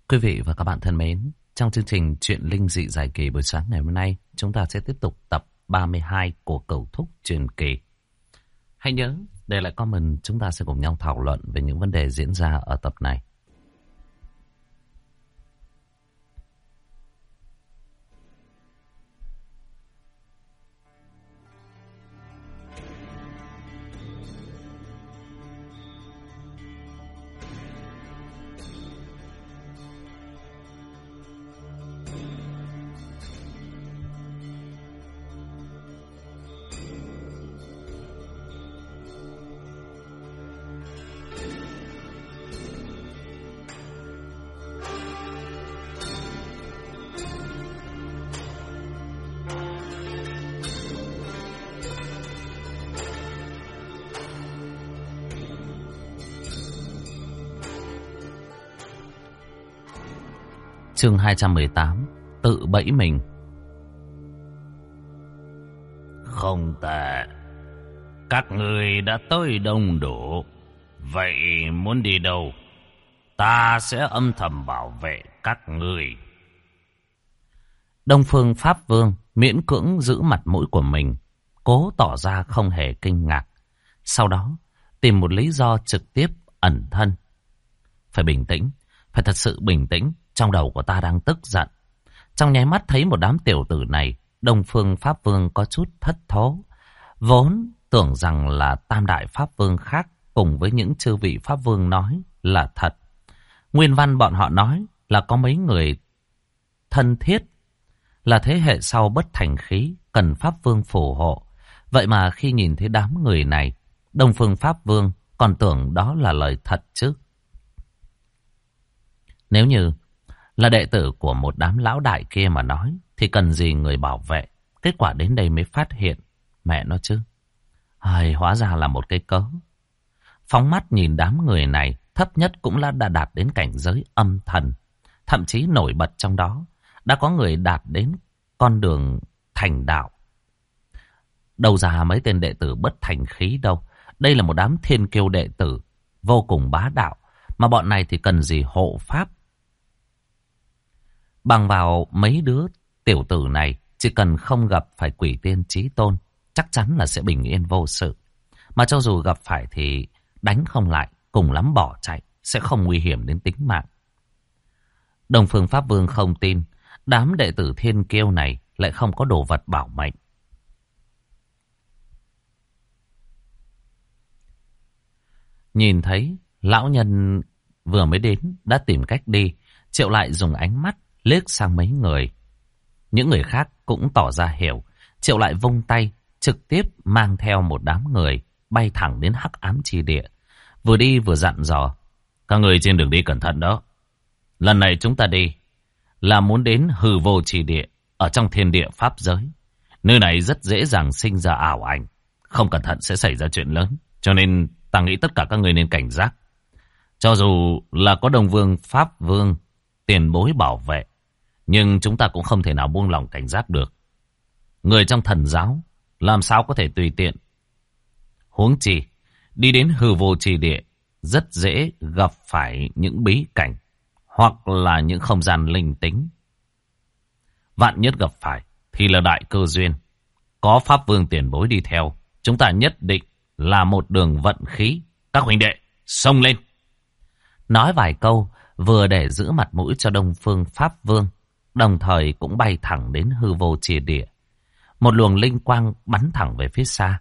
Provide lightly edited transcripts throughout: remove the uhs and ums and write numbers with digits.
Quý vị và các bạn thân mến, trong chương trình Chuyện Linh Dị Dài Kỳ buổi sáng ngày hôm nay, chúng ta sẽ tiếp tục tập 32 của Cẩu Thúc Truyền Kỳ. Hãy nhớ, để lại comment, chúng ta sẽ cùng nhau thảo luận về những vấn đề diễn ra ở tập này. Chương 218, tự bẫy mình. Không tệ, các người đã tới đông đủ. Vậy muốn đi đâu? Ta sẽ âm thầm bảo vệ các người. Đông Phương Pháp Vương miễn cưỡng giữ mặt mũi của mình, cố tỏ ra không hề kinh ngạc. Sau đó tìm một lý do trực tiếp ẩn thân. Phải bình tĩnh, phải thật sự bình tĩnh. Trong đầu của ta đang tức giận. Trong nháy mắt thấy một đám tiểu tử này, Đông Phương Pháp Vương có chút thất thố. Vốn tưởng rằng là Tam Đại Pháp Vương khác cùng với những chư vị Pháp Vương nói là thật. Nguyên văn bọn họ nói là có mấy người thân thiết, là thế hệ sau bất thành khí, cần Pháp Vương phù hộ. Vậy mà khi nhìn thấy đám người này, Đông Phương Pháp Vương còn tưởng đó là lời thật chứ. Nếu như là đệ tử của một đám lão đại kia mà nói, thì cần gì người bảo vệ. Kết quả đến đây mới phát hiện, mẹ nó chứ. Hóa ra là một cái cớ. Phóng mắt nhìn đám người này, thấp nhất cũng đã đạt đến cảnh giới âm thần. Thậm chí nổi bật trong đó, đã có người đạt đến con đường thành đạo. Đâu ra mấy tên đệ tử bất thành khí đâu. Đây là một đám thiên kiêu đệ tử, vô cùng bá đạo. Mà bọn này thì cần gì hộ pháp. Bằng vào mấy đứa tiểu tử này, chỉ cần không gặp phải quỷ tiên chí tôn, chắc chắn là sẽ bình yên vô sự. Mà cho dù gặp phải thì đánh không lại, cùng lắm bỏ chạy, sẽ không nguy hiểm đến tính mạng. Đông Phương Pháp Vương không tin, đám đệ tử thiên kiêu này lại không có đồ vật bảo mệnh. Nhìn thấy lão nhân vừa mới đến đã tìm cách đi, Triệu lại dùng ánh mắt liếc sang mấy người. Những người khác cũng tỏ ra hiểu. Triệu lại vung tay, trực tiếp mang theo một đám người, bay thẳng đến Hắc Ám Chi Địa. Vừa đi vừa dặn dò. Các người trên đường đi cẩn thận đó. Lần này chúng ta đi là muốn đến Hư Vô Chi Địa, ở trong thiên địa pháp giới. Nơi này rất dễ dàng sinh ra ảo ảnh. Không cẩn thận sẽ xảy ra chuyện lớn. Cho nên ta nghĩ tất cả các người nên cảnh giác. Cho dù là có Đông Vương Pháp Vương tiền bối bảo vệ, nhưng chúng ta cũng không thể nào buông lỏng cảnh giác được. Người trong thần giáo làm sao có thể tùy tiện. Huống chi, đi đến Hư Vô Chi Địa rất dễ gặp phải những bí cảnh hoặc là những không gian linh tính. Vạn nhất gặp phải thì là đại cơ duyên. Có Pháp Vương tiền bối đi theo, chúng ta nhất định là một đường vận khí. Các huynh đệ, xông lên. Nói vài câu vừa để giữ mặt mũi cho Đông Phương Pháp Vương, đồng thời cũng bay thẳng đến Hư Vô Chi Địa. Một luồng linh quang bắn thẳng về phía xa.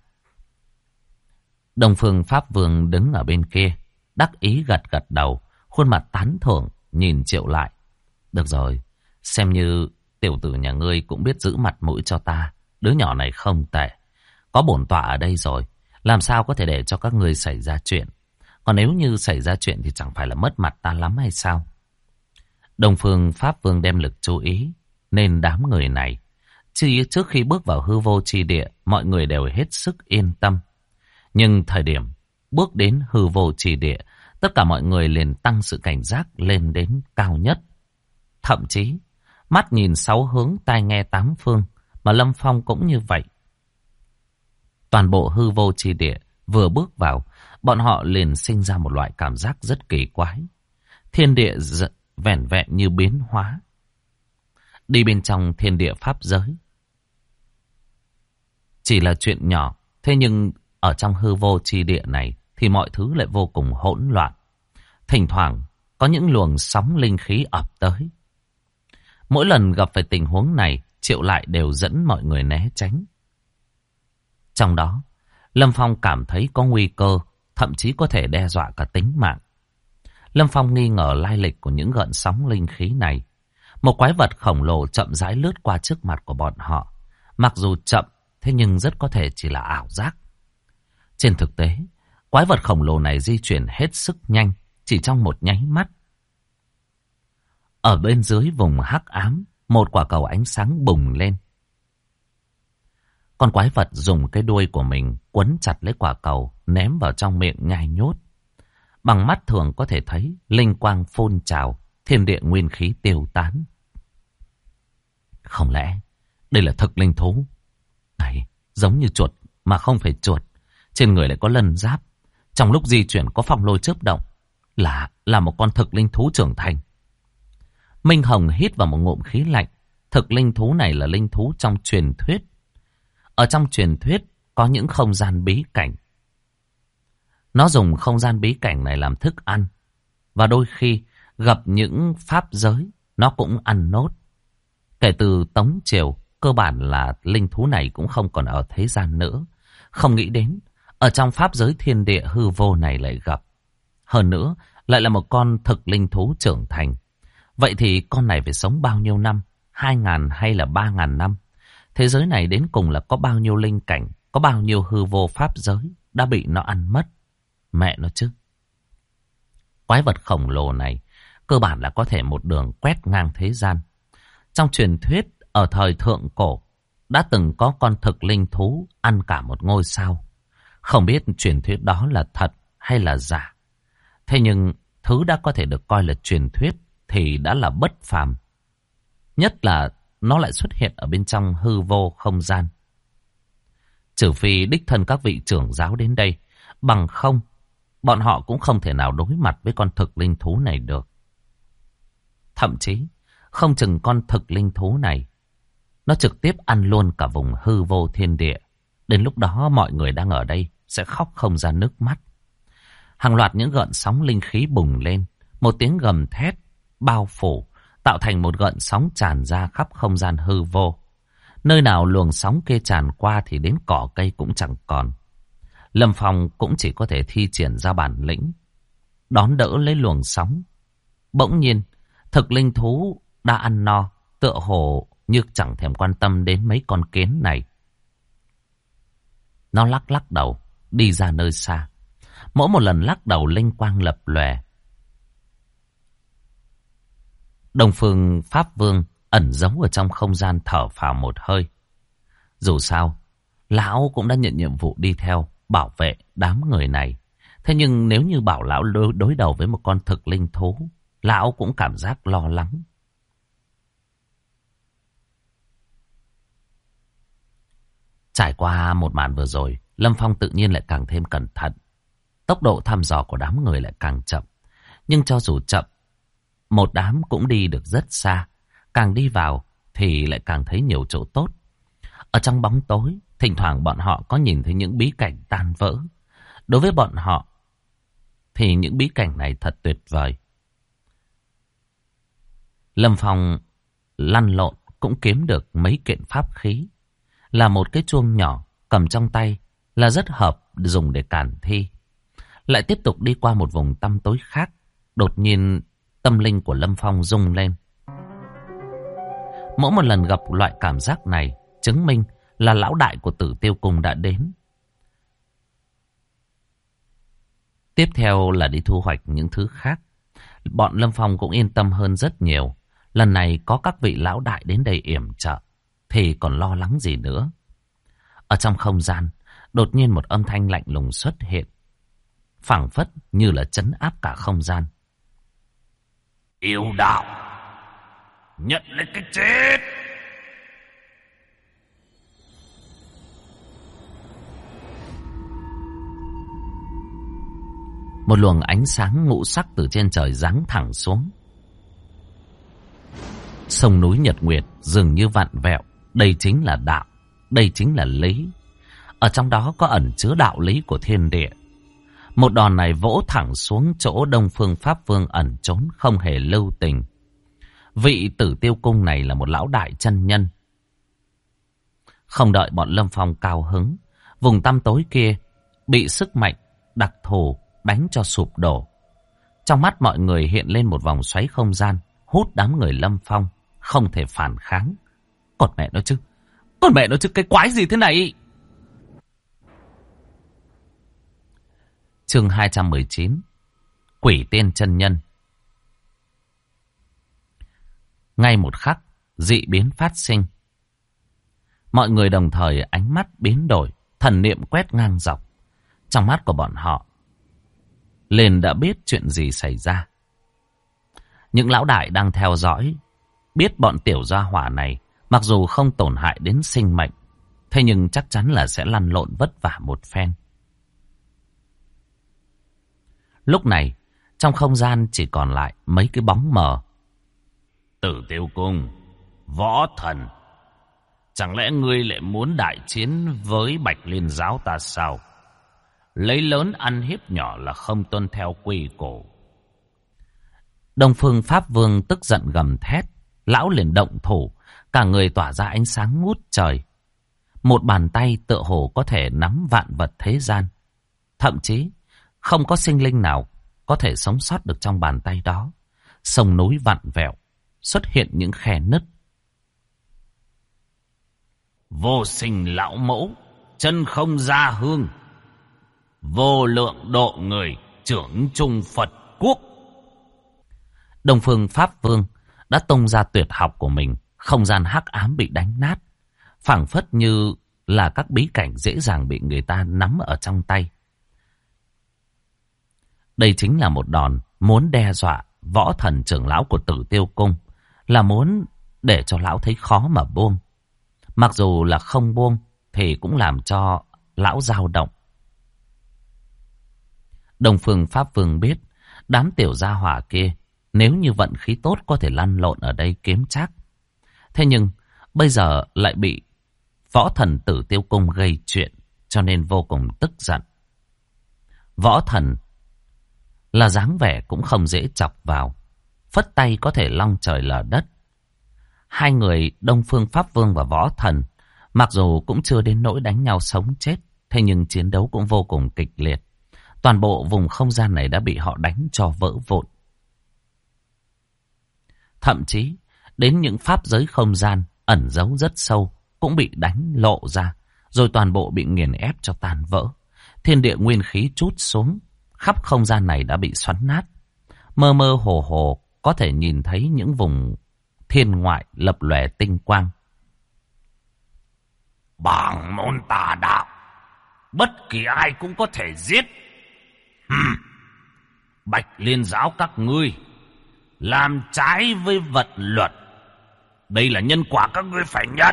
Đông Phương Pháp Vương đứng ở bên kia, đắc ý gật gật đầu, khuôn mặt tán thưởng nhìn Triệu lại. Được rồi, xem như tiểu tử nhà ngươi cũng biết giữ mặt mũi cho ta. Đứa nhỏ này không tệ. Có bổn tọa ở đây rồi, làm sao có thể để cho các ngươi xảy ra chuyện. Còn nếu như xảy ra chuyện thì chẳng phải là mất mặt ta lắm hay sao? Đông Phương Pháp Vương đem lực chú ý nên đám người này. Chứ trước khi bước vào Hư Vô Chi Địa, mọi người đều hết sức yên tâm. Nhưng thời điểm bước đến Hư Vô Chi Địa, tất cả mọi người liền tăng sự cảnh giác lên đến cao nhất. Thậm chí, mắt nhìn sáu hướng, tai nghe tám phương, mà Lâm Phong cũng như vậy. Toàn bộ Hư Vô Chi Địa vừa bước vào, bọn họ liền sinh ra một loại cảm giác rất kỳ quái. Thiên địa vẻn vẹn như biến hóa. Đi bên trong thiên địa pháp giới chỉ là chuyện nhỏ, thế nhưng ở trong hư vô chi địa này thì mọi thứ lại vô cùng hỗn loạn. Thỉnh thoảng có những luồng sóng linh khí ập tới. Mỗi lần gặp phải tình huống này, Triệu Lại đều dẫn mọi người né tránh. Trong đó, Lâm Phong cảm thấy có nguy cơ, thậm chí có thể đe dọa cả tính mạng. Lâm Phong nghi ngờ lai lịch của những gợn sóng linh khí này. Một quái vật khổng lồ chậm rãi lướt qua trước mặt của bọn họ. Mặc dù chậm, thế nhưng rất có thể chỉ là ảo giác. Trên thực tế, quái vật khổng lồ này di chuyển hết sức nhanh, chỉ trong một nháy mắt. Ở bên dưới vùng hắc ám, một quả cầu ánh sáng bùng lên. Con quái vật dùng cái đuôi của mình quấn chặt lấy quả cầu, ném vào trong miệng nhai nhốt. Bằng mắt thường có thể thấy linh quang phun trào, thiên địa nguyên khí tiêu tán. Không lẽ đây là thực linh thú? Này, giống như chuột mà không phải chuột, trên người lại có lân giáp, trong lúc di chuyển có phong lôi chớp động, là một con thực linh thú trưởng thành. Minh Hồng hít vào một ngụm khí lạnh. Thực linh thú này là linh thú trong truyền thuyết. Ở trong truyền thuyết có những không gian bí cảnh. Nó dùng không gian bí cảnh này làm thức ăn. Và đôi khi gặp những pháp giới, nó cũng ăn nốt. Kể từ Tống Triều, cơ bản là linh thú này cũng không còn ở thế gian nữa. Không nghĩ đến, ở trong pháp giới thiên địa hư vô này lại gặp. Hơn nữa, lại là một con thực linh thú trưởng thành. Vậy thì con này phải sống bao nhiêu năm? 2.000 hay là 3.000 năm? Thế giới này đến cùng là có bao nhiêu linh cảnh, có bao nhiêu hư vô pháp giới đã bị nó ăn mất? Mẹ nó chứ. Quái vật khổng lồ này cơ bản là có thể một đường quét ngang thế gian. Trong truyền thuyết ở thời thượng cổ đã từng có con thực linh thú ăn cả một ngôi sao. Không biết truyền thuyết đó là thật hay là giả. Thế nhưng thứ đã có thể được coi là truyền thuyết thì đã là bất phàm. Nhất là nó lại xuất hiện ở bên trong hư vô không gian. Trừ phi đích thân các vị trưởng giáo đến đây, bằng không, bọn họ cũng không thể nào đối mặt với con thực linh thú này được. Thậm chí, không chừng con thực linh thú này, nó trực tiếp ăn luôn cả vùng hư vô thiên địa. Đến lúc đó mọi người đang ở đây sẽ khóc không ra nước mắt. Hàng loạt những gợn sóng linh khí bùng lên, một tiếng gầm thét bao phủ, tạo thành một gợn sóng tràn ra khắp không gian hư vô. Nơi nào luồng sóng kia tràn qua thì đến cỏ cây cũng chẳng còn. Lâm Phong cũng chỉ có thể thi triển ra bản lĩnh, đón đỡ lấy luồng sóng. Bỗng nhiên, thực linh thú đã ăn no, tựa hồ như chẳng thèm quan tâm đến mấy con kiến này. Nó lắc lắc đầu, đi ra nơi xa. Mỗi một lần lắc đầu linh quang lập lòe. Đông Phương Pháp Vương ẩn giấu ở trong không gian thở phào một hơi. Dù sao, lão cũng đã nhận nhiệm vụ đi theo bảo vệ đám người này. Thế nhưng nếu như bảo lão đối đầu với một con thực linh thú, lão cũng cảm giác lo lắng. Trải qua một màn vừa rồi, Lâm Phong tự nhiên lại càng thêm cẩn thận. Tốc độ thăm dò của đám người lại càng chậm. Nhưng cho dù chậm, một đám cũng đi được rất xa. Càng đi vào thì lại càng thấy nhiều chỗ tốt. Ở trong bóng tối, thỉnh thoảng bọn họ có nhìn thấy những bí cảnh tan vỡ. Đối với bọn họ thì những bí cảnh này thật tuyệt vời. Lâm Phong lăn lộn cũng kiếm được mấy kiện pháp khí. Là một cái chuông nhỏ cầm trong tay là rất hợp dùng để cản thi. Lại tiếp tục đi qua một vùng tăm tối khác. Đột nhiên tâm linh của Lâm Phong rung lên. Mỗi một lần gặp loại cảm giác này chứng minh là lão đại của Tử Tiêu Cung đã đến. Tiếp theo là đi thu hoạch những thứ khác. Bọn Lâm Phong cũng yên tâm hơn rất nhiều. Lần này có các vị lão đại đến đây yểm trợ thì còn lo lắng gì nữa. Ở trong không gian, đột nhiên một âm thanh lạnh lùng xuất hiện, phảng phất như là trấn áp cả không gian. Yêu đạo, nhận lấy cái chết. Một luồng ánh sáng ngũ sắc từ trên trời giáng thẳng xuống. Sông núi Nhật Nguyệt dường như vặn vẹo. Đây chính là đạo, đây chính là lý. Ở trong đó có ẩn chứa đạo lý của thiên địa. Một đòn này vỗ thẳng xuống chỗ Đông Phương Pháp Vương ẩn trốn, không hề lưu tình. Vị Tử Tiêu Cung này là một lão đại chân nhân. Không đợi bọn Lâm Phong cao hứng, vùng tăm tối kia bị sức mạnh đặc thù đánh cho sụp đổ. Trong mắt mọi người hiện lên một vòng xoáy không gian, hút đám người Lâm Phong, không thể phản kháng. Còn mẹ nó chứ, cái quái gì thế này? Chương 219, Quỷ Tiên chân nhân. Ngay một khắc, dị biến phát sinh. Mọi người đồng thời ánh mắt biến đổi, thần niệm quét ngang dọc. Trong mắt của bọn họ, liền đã biết chuyện gì xảy ra. Những lão đại đang theo dõi, biết bọn tiểu gia hỏa này, mặc dù không tổn hại đến sinh mệnh, thế nhưng chắc chắn là sẽ lăn lộn vất vả một phen. Lúc này, trong không gian chỉ còn lại mấy cái bóng mờ. Tử Tiêu Cung, Võ Thần, chẳng lẽ ngươi lại muốn đại chiến với Bạch Liên giáo ta sao? Lấy lớn ăn hiếp nhỏ là không tuân theo quy củ. Đông Phương Pháp Vương tức giận gầm thét, lão liền động thủ, cả người tỏa ra ánh sáng ngút trời. Một bàn tay tựa hồ có thể nắm vạn vật thế gian. Thậm chí, không có sinh linh nào có thể sống sót được trong bàn tay đó. Sông núi vặn vẹo, xuất hiện những khe nứt. Vô sinh lão mẫu, chân không ra hương. Vô lượng độ người, trưởng trung Phật quốc. Đông Phương Pháp Vương đã tung ra tuyệt học của mình. Không gian hắc ám bị đánh nát, phảng phất như là các bí cảnh dễ dàng bị người ta nắm ở trong tay. Đây chính là một đòn muốn đe dọa Võ Thần trưởng lão của Tử Tiêu Cung, là muốn để cho lão thấy khó mà buông. Mặc dù là không buông thì cũng làm cho lão dao động. Đông Phương Pháp Vương biết đám tiểu gia hỏa kia nếu như vận khí tốt có thể lăn lộn ở đây kiếm trác. Thế nhưng bây giờ lại bị Võ Thần Tử Tiêu Cung gây chuyện, cho nên vô cùng tức giận. Võ Thần là dáng vẻ cũng không dễ chọc vào, phất tay có thể long trời lở đất. Hai người Đông Phương Pháp Vương và Võ Thần mặc dù cũng chưa đến nỗi đánh nhau sống chết, thế nhưng chiến đấu cũng vô cùng kịch liệt. Toàn bộ vùng không gian này đã bị họ đánh cho vỡ vụn. Thậm chí đến những pháp giới không gian ẩn giấu rất sâu cũng bị đánh lộ ra, rồi toàn bộ bị nghiền ép cho tan vỡ. Thiên địa nguyên khí trút xuống, khắp không gian này đã bị xoắn nát. Mơ mơ hồ hồ có thể nhìn thấy những vùng thiên ngoại lập lòe tinh quang. Bảng môn tà đạo, bất kỳ ai cũng có thể giết. Bạch Liên giáo các ngươi làm trái với vật luật, đây là nhân quả các ngươi phải nhận.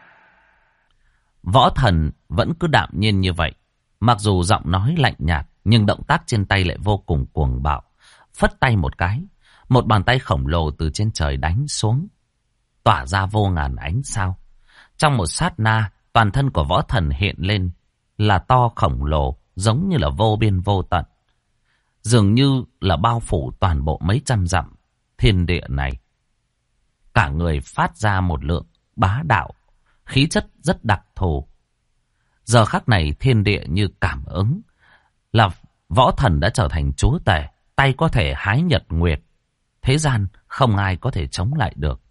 Võ Thần vẫn cứ đạm nhiên như vậy, mặc dù giọng nói lạnh nhạt nhưng động tác trên tay lại vô cùng cuồng bạo. Phất tay một cái, một bàn tay khổng lồ từ trên trời đánh xuống, tỏa ra vô ngàn ánh sao. Trong một sát na, toàn thân của Võ Thần hiện lên là to khổng lồ, giống như là vô biên vô tận, dường như là bao phủ toàn bộ mấy trăm dặm thiên địa này. Cả người phát ra một lượng bá đạo, khí chất rất đặc thù. Giờ khắc này thiên địa như cảm ứng là Võ Thần đã trở thành chúa tể, tay có thể hái nhật nguyệt, thế gian không ai có thể chống lại được.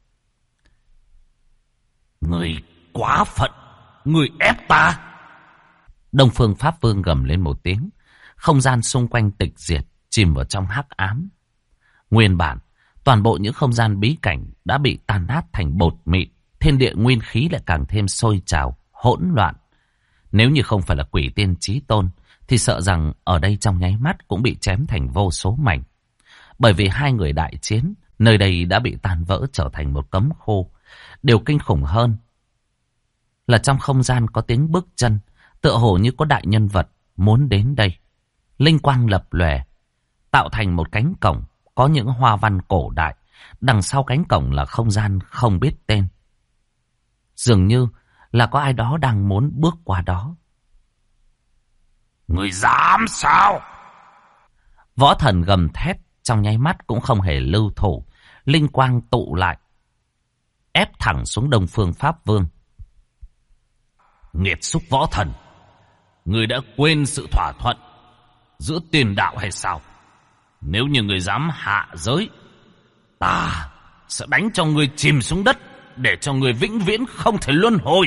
Người quá phận, người ép ta. Đông Phương Pháp Vương gầm lên một tiếng, không gian xung quanh tịch diệt, chìm vào trong hắc ám. Nguyên bản, toàn bộ những không gian bí cảnh đã bị tan nát thành bột mịn, thiên địa nguyên khí lại càng thêm sôi trào, hỗn loạn. Nếu như không phải là Quỷ Tiên Chí Tôn, thì sợ rằng ở đây trong nháy mắt cũng bị chém thành vô số mảnh. Bởi vì hai người đại chiến, nơi đây đã bị tan vỡ trở thành một cấm khu. Điều kinh khủng hơn là trong không gian có tiếng bước chân, tựa hồ như có đại nhân vật muốn đến đây. Linh quang lập lòe, tạo thành một cánh cổng có những hoa văn cổ đại, Đằng sau cánh cổng là không gian không biết tên. Dường như là có ai đó đang muốn bước qua đó. Người dám sao? Võ Thần gầm thét, trong nháy mắt cũng không hề lưu thủ. Linh quang tụ lại, ép thẳng xuống Đông Phương Pháp Vương. Nghiệt xúc Võ Thần, người đã quên sự thỏa thuận giữa tiền đạo hay sao? Nếu như người dám hạ giới, ta sẽ đánh cho người chìm xuống đất, để cho người vĩnh viễn không thể luân hồi.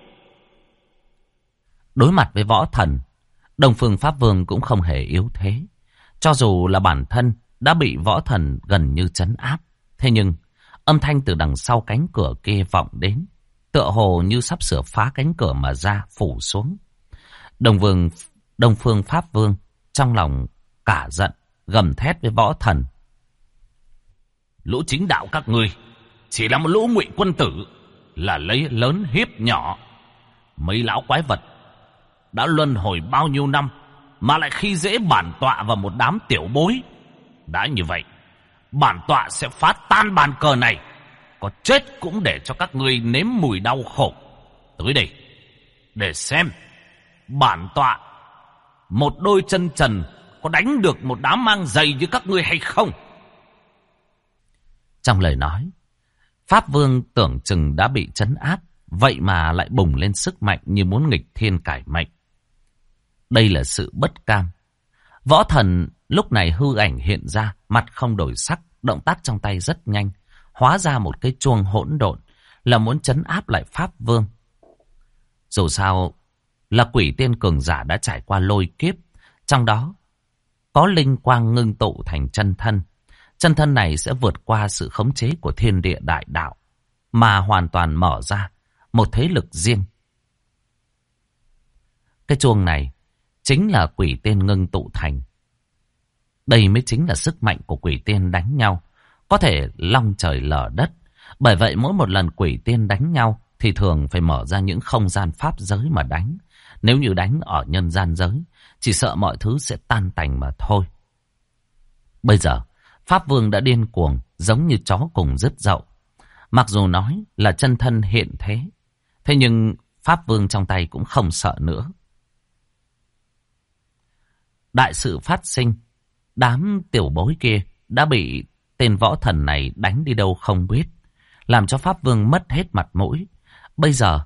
Đối mặt với Võ Thần, Đông Phương Pháp Vương cũng không hề yếu thế. Cho dù là bản thân đã bị Võ Thần gần như trấn áp, thế nhưng âm thanh từ đằng sau cánh cửa kia vọng đến, tựa hồ như sắp sửa phá cánh cửa mà ra phủ xuống. Đông Phương Pháp Vương trong lòng cả giận, gầm thét với Võ Thần. Lũ chính đạo các ngươi chỉ là một lũ ngụy quân tử, là lấy lớn hiếp nhỏ. Mấy lão quái vật đã luân hồi bao nhiêu năm mà lại khi dễ bản tọa và một đám tiểu bối. Đã như vậy, bản tọa sẽ phá tan bàn cờ này, có chết cũng để cho các ngươi nếm mùi đau khổ. Tới đây để xem bản tọa một đôi chân trần có đánh được một đám mang giày như các ngươi hay không. Trong lời nói, Pháp Vương tưởng chừng đã bị trấn áp, vậy mà lại bùng lên sức mạnh như muốn nghịch thiên cải mệnh. Đây là sự bất cam. Võ Thần lúc này hư ảnh hiện ra, mặt không đổi sắc, động tác trong tay rất nhanh, hóa ra một cái chuông hỗn độn, là muốn trấn áp lại Pháp Vương. Dù sao là quỷ tiên cường giả đã trải qua lôi kiếp, trong đó có linh quang ngưng tụ thành chân thân. Chân thân này sẽ vượt qua sự khống chế của thiên địa đại đạo, mà hoàn toàn mở ra một thế lực riêng. Cái chuông này chính là quỷ tiên ngưng tụ thành. Đây mới chính là sức mạnh của quỷ tiên đánh nhau, có thể long trời lở đất. Bởi vậy mỗi một lần quỷ tiên đánh nhau thì thường phải mở ra những không gian pháp giới mà đánh. Nếu như đánh ở nhân gian giới, chỉ sợ mọi thứ sẽ tan tành mà thôi. Bây giờ Pháp Vương đã điên cuồng, giống như chó cùng rứt dậu. Mặc dù nói là chân thân hiện thế, thế nhưng Pháp Vương trong tay cũng không sợ nữa. Đại sự phát sinh, đám tiểu bối kia đã bị tên Võ Thần này đánh đi đâu không biết, làm cho Pháp Vương mất hết mặt mũi. Bây giờ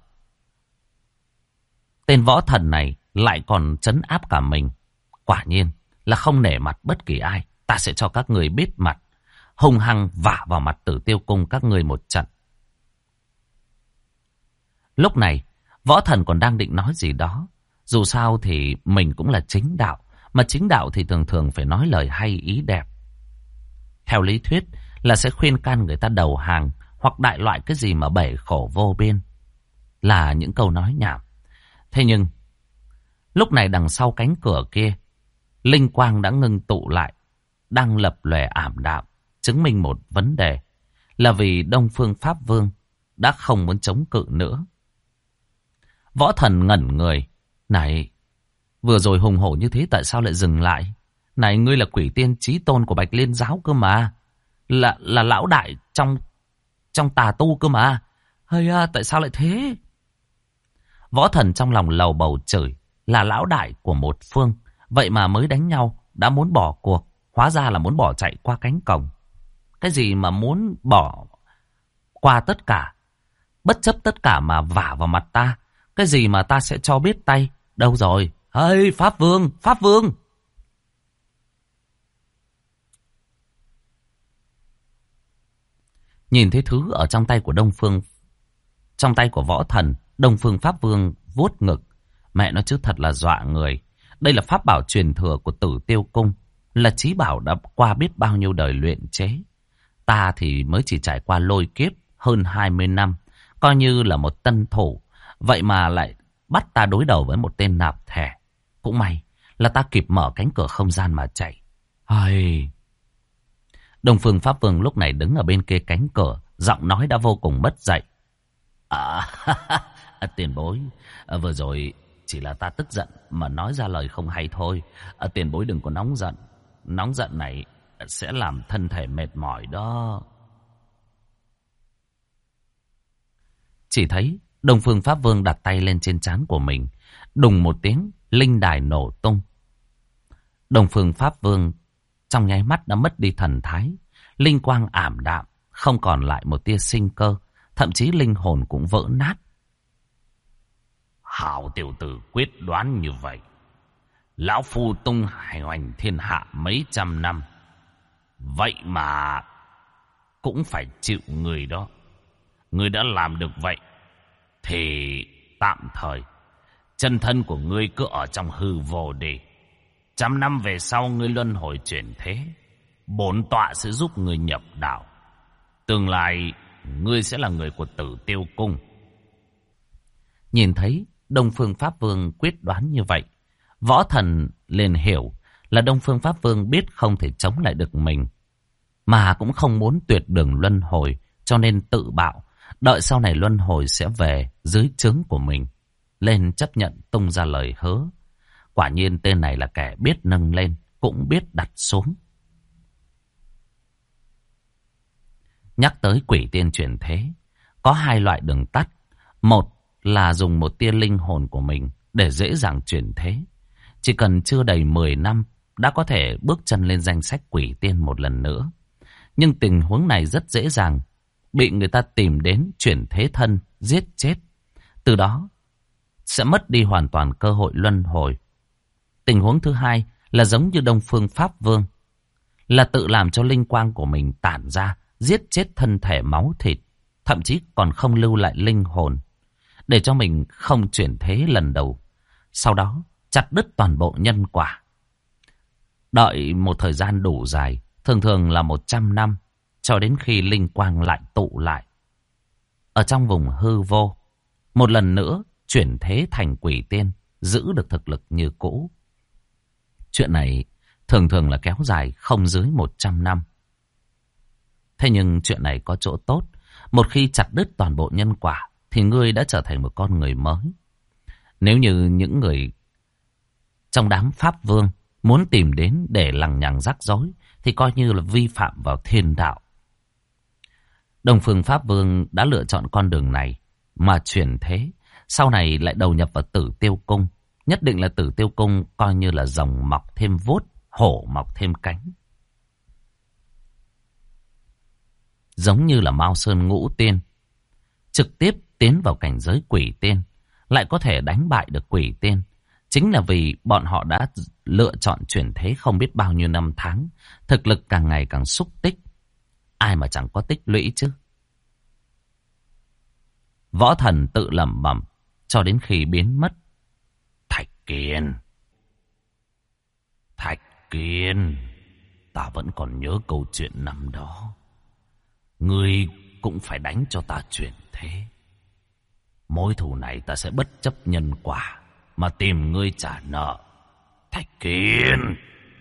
tên Võ Thần này lại còn trấn áp cả mình. Quả nhiên là không nể mặt bất kỳ ai. Ta sẽ cho các người biết mặt, hung hăng vả vào mặt Tử Tiêu Cung các người một trận. Lúc này Võ Thần còn đang định nói gì đó. Dù sao thì mình cũng là chính đạo, mà chính đạo thì thường thường phải nói lời hay ý đẹp. Theo lý thuyết là sẽ khuyên can người ta đầu hàng, hoặc đại loại cái gì mà bể khổ vô biên, là những câu nói nhảm. Thế nhưng lúc này đằng sau cánh cửa kia, linh quang đã ngưng tụ lại, đang lập lòe ảm đạm, chứng minh một vấn đề, là vì Đông Phương Pháp Vương đã không muốn chống cự nữa. Võ Thần ngẩn người. Này, vừa rồi hùng hổ như thế tại sao lại dừng lại? Này, ngươi là quỷ tiên chí tôn của Bạch Liên giáo cơ mà, là lão đại trong tà tu cơ mà. Hay à, tại sao lại thế? Võ Thần trong lòng lầu bầu chửi, là lão đại của một phương, vậy mà mới đánh nhau đã muốn bỏ cuộc, hóa ra là muốn bỏ chạy qua cánh cổng. Cái gì mà muốn bỏ qua tất cả, bất chấp tất cả mà vả vào mặt ta? Cái gì mà ta sẽ cho biết tay? Đâu rồi? Hey, Pháp Vương, Pháp Vương! Nhìn thấy thứ ở trong tay của trong tay của Võ Thần, Đông Phương Pháp Vương vuốt ngực. Mẹ nó chứ thật là dọa người. Đây là pháp bảo truyền thừa của Tử Tiêu Cung, là chí bảo đã qua biết bao nhiêu đời luyện chế. Ta thì mới chỉ trải qua lôi kiếp hơn 20 năm, coi như là một tân thủ, vậy mà lại bắt ta đối đầu với một tên nạp thẻ. Cũng may là ta kịp mở cánh cửa không gian mà chạy. Ai... Đông Phương Pháp Vương lúc này đứng ở bên kia cánh cửa, giọng nói đã vô cùng mất dạy. Tiền bối, vừa rồi chỉ là ta tức giận mà nói ra lời không hay thôi. Tiền bối đừng có nóng giận. Nóng giận này sẽ làm thân thể mệt mỏi đó. Chỉ thấy Đông Phương Pháp Vương đặt tay lên trên trán của mình. Đùng một tiếng, linh đài nổ tung. Đông Phương Pháp Vương trong nháy mắt đã mất đi thần thái. Linh quang ảm đạm, không còn lại một tia sinh cơ. Thậm chí linh hồn cũng vỡ nát. Hảo tiểu tử quyết đoán như vậy. Lão Phu tung hoành thiên hạ mấy trăm năm. Vậy mà cũng phải chịu người đó. Ngươi đã làm được vậy thì tạm thời chân thân của ngươi cứ ở trong hư vô đi. 100 năm về sau ngươi luân hồi chuyển thế, bổn tọa sẽ giúp ngươi nhập đạo. Tương lai ngươi sẽ là người của Tử Tiêu Cung. Nhìn thấy Đông Phương Pháp Vương quyết đoán như vậy, Võ Thần liền hiểu là Đông Phương Pháp Vương biết không thể chống lại được mình, mà cũng không muốn tuyệt đường luân hồi, cho nên tự bạo, đợi sau này luân hồi sẽ về dưới trướng của mình, lên chấp nhận tung ra lời hứa. Quả nhiên tên này là kẻ biết nâng lên, cũng biết đặt xuống. Nhắc tới quỷ tiên chuyển thế, có hai loại đường tắt. Một là dùng một tia linh hồn của mình để dễ dàng chuyển thế. Chỉ cần chưa đầy 10 năm đã có thể bước chân lên danh sách quỷ tiên một lần nữa. Nhưng tình huống này rất dễ dàng bị người ta tìm đến chuyển thế thân, giết chết. Từ đó sẽ mất đi hoàn toàn cơ hội luân hồi. Tình huống thứ hai là giống như Đông Phương Pháp Vương, là tự làm cho linh quang của mình tản ra, giết chết thân thể máu thịt, thậm chí còn không lưu lại linh hồn, để cho mình không chuyển thế lần đầu. Sau đó chặt đứt toàn bộ nhân quả. Đợi một thời gian đủ dài, thường thường là 100 năm, cho đến khi linh quang lại tụ lại ở trong vùng hư vô, một lần nữa chuyển thế thành quỷ tiên, giữ được thực lực như cũ. Chuyện này thường thường là kéo dài không dưới 100 năm. Thế nhưng chuyện này có chỗ tốt. Một khi chặt đứt toàn bộ nhân quả thì ngươi đã trở thành một con người mới. Nếu như những người trong đám Pháp Vương muốn tìm đến để lằng nhằng rắc rối thì coi như là vi phạm vào thiên đạo. Đông Phương Pháp Vương đã lựa chọn con đường này mà chuyển thế, sau này lại đầu nhập vào Tử Tiêu Cung. Nhất định là Tử Tiêu Cung coi như là rồng mọc thêm vuốt, hổ mọc thêm cánh. Giống như là Mao Sơn Ngũ Tiên, trực tiếp tiến vào cảnh giới quỷ tiên, lại có thể đánh bại được quỷ tiên. Chính là vì bọn họ đã lựa chọn chuyển thế không biết bao nhiêu năm tháng, thực lực càng ngày càng xúc tích. Ai mà chẳng có tích lũy chứ. Võ Thần tự lẩm bẩm cho đến khi biến mất. Thạch Kiên, ta vẫn còn nhớ câu chuyện năm đó. Ngươi cũng phải đánh cho ta chuyển thế. Mối thù này ta sẽ bất chấp nhân quả mà tìm ngươi trả nợ. Thạch Kiên.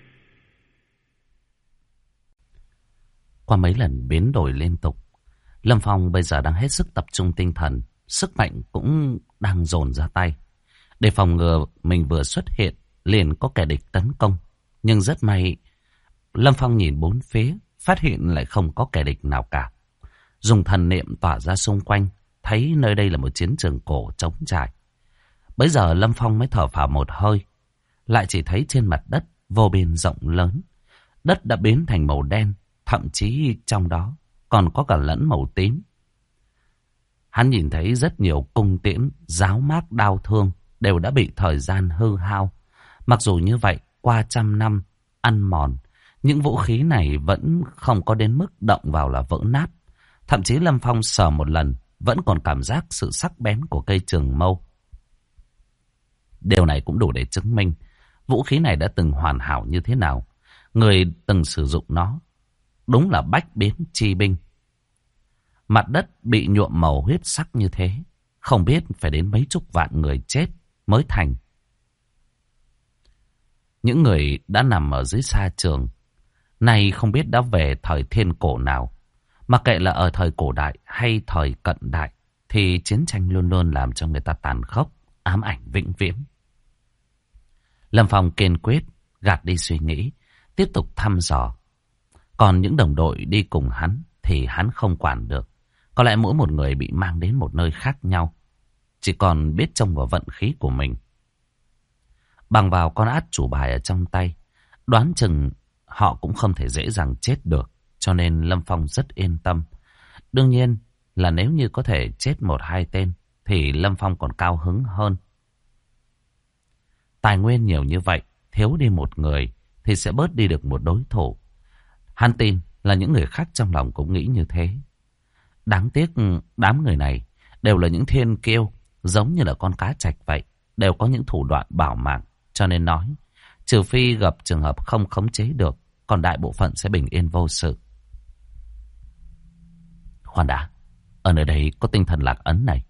Qua mấy lần biến đổi liên tục, Lâm Phong bây giờ đang hết sức tập trung tinh thần, sức mạnh cũng đang dồn ra tay. Để phòng ngừa mình vừa xuất hiện liền có kẻ địch tấn công. Nhưng rất may, Lâm Phong nhìn bốn phía, phát hiện lại không có kẻ địch nào cả. Dùng thần niệm tỏa ra xung quanh, thấy nơi đây là một chiến trường cổ trống trải. Bấy giờ Lâm Phong mới thở phào một hơi, lại chỉ thấy trên mặt đất vô biên rộng lớn. Đất đã biến thành màu đen, thậm chí trong đó còn có cả lẫn màu tím. Hắn nhìn thấy rất nhiều cung tiễn, giáo mác, đao thương đều đã bị thời gian hư hao. Mặc dù như vậy, qua 100 năm ăn mòn, những vũ khí này vẫn không có đến mức động vào là vỡ nát. Thậm chí Lâm Phong sờ một lần vẫn còn cảm giác sự sắc bén của cây trường mâu. Điều này cũng đủ để chứng minh vũ khí này đã từng hoàn hảo như thế nào. Người từng sử dụng nó đúng là bách biến chi binh. Mặt đất bị nhuộm màu huyết sắc như thế, không biết phải đến mấy chục vạn người chết mới thành. Những người đã nằm ở dưới sa trường này không biết đã về thời thiên cổ nào. Mặc kệ là ở thời cổ đại hay thời cận đại thì chiến tranh luôn luôn làm cho người ta tàn khốc, ám ảnh vĩnh viễn. Lâm Phong kiên quyết gạt đi suy nghĩ, tiếp tục thăm dò. Còn những đồng đội đi cùng hắn thì hắn không quản được. Có lẽ mỗi một người bị mang đến một nơi khác nhau, chỉ còn biết trông vào vận khí của mình. Bằng vào con át chủ bài ở trong tay, đoán chừng họ cũng không thể dễ dàng chết được, cho nên Lâm Phong rất yên tâm. Đương nhiên là nếu như có thể chết 1-2 tên thì Lâm Phong còn cao hứng hơn. Tài nguyên nhiều như vậy, thiếu đi một người thì sẽ bớt đi được một đối thủ. Hắn tin là những người khác trong lòng cũng nghĩ như thế. Đáng tiếc đám người này đều là những thiên kiêu, giống như là con cá trạch vậy, đều có những thủ đoạn bảo mạng, cho nên nói trừ phi gặp trường hợp không khống chế được, còn đại bộ phận sẽ bình yên vô sự. Khoan đã, ở nơi đây có tinh thần lạc ấn này.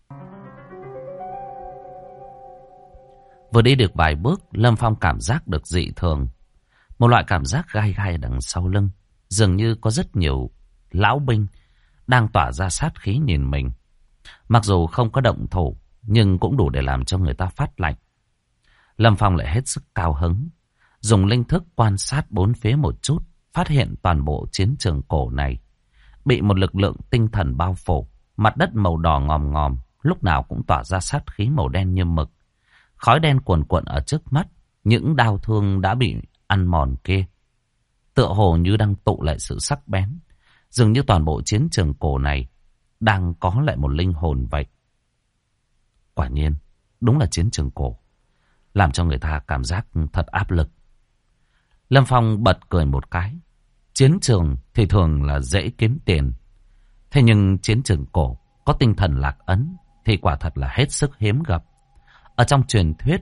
Vừa đi được vài bước, Lâm Phong cảm giác được dị thường. Một loại cảm giác gai gai đằng sau lưng. Dường như có rất nhiều lão binh đang tỏa ra sát khí nhìn mình. Mặc dù không có động thủ, nhưng cũng đủ để làm cho người ta phát lạnh. Lâm Phong lại hết sức cao hứng. Dùng linh thức quan sát bốn phía một chút, phát hiện toàn bộ chiến trường cổ này bị một lực lượng tinh thần bao phủ. Mặt đất màu đỏ ngòm ngòm, lúc nào cũng tỏa ra sát khí màu đen như mực. Khói đen cuồn cuộn ở trước mắt, những đao thương đã bị ăn mòn kia tựa hồ như đang tụ lại sự sắc bén. Dường như toàn bộ chiến trường cổ này đang có lại một linh hồn vậy. Quả nhiên, đúng là chiến trường cổ, làm cho người ta cảm giác thật áp lực. Lâm Phong bật cười một cái. Chiến trường thì thường là dễ kiếm tiền. Thế nhưng chiến trường cổ có tinh thần lạc ấn thì quả thật là hết sức hiếm gặp. Ở trong truyền thuyết,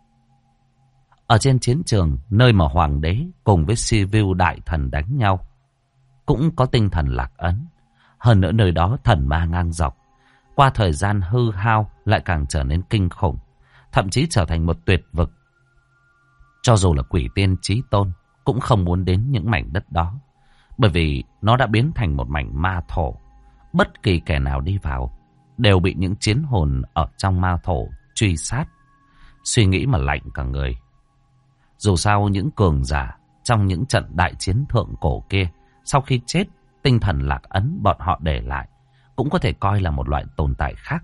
ở trên chiến trường, nơi mà hoàng đế cùng với Sivu đại thần đánh nhau, cũng có tinh thần lạc ấn. Hơn nữa nơi đó thần ma ngang dọc. Qua thời gian hư hao lại càng trở nên kinh khủng, thậm chí trở thành một tuyệt vực. Cho dù là quỷ tiên chí tôn cũng không muốn đến những mảnh đất đó, bởi vì nó đã biến thành một mảnh ma thổ. Bất kỳ kẻ nào đi vào đều bị những chiến hồn ở trong ma thổ truy sát. Suy nghĩ mà lạnh cả người. Dù sao những cường giả trong những trận đại chiến thượng cổ kia, sau khi chết, tinh thần lạc ấn bọn họ để lại cũng có thể coi là một loại tồn tại khác.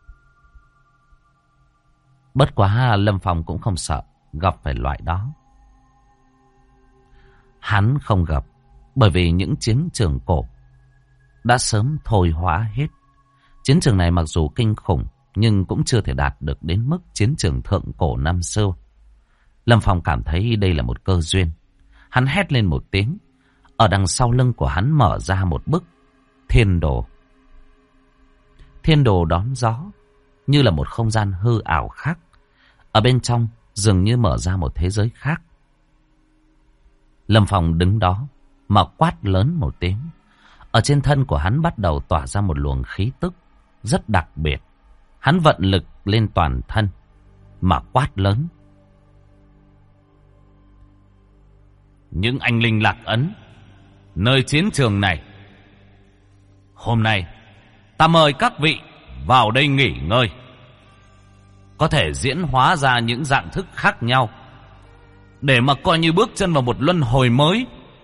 Bất quá Lâm Phong cũng không sợ gặp phải loại đó. Hắn không gặp, bởi vì những chiến trường cổ đã sớm thôi hóa hết. Chiến trường này mặc dù kinh khủng, nhưng cũng chưa thể đạt được đến mức chiến trường thượng cổ năm xưa. Lâm Phong cảm thấy đây là một cơ duyên. Hắn hét lên một tiếng. Ở đằng sau lưng của hắn mở ra một bức thiên đồ. Thiên đồ đón gió, như là một không gian hư ảo khác. Ở bên trong dường như mở ra một thế giới khác. Lâm Phong đứng đó mà quát lớn một tiếng. Ở trên thân của hắn bắt đầu tỏa ra một luồng khí tức rất đặc biệt. Hắn vận lực lên toàn thân mà quát lớn. Những anh linh lạc ấn nơi chiến trường này, hôm nay ta mời các vị vào đây nghỉ ngơi. Có thể diễn hóa ra những dạng thức khác nhau, để mà coi như bước chân vào một luân hồi mới.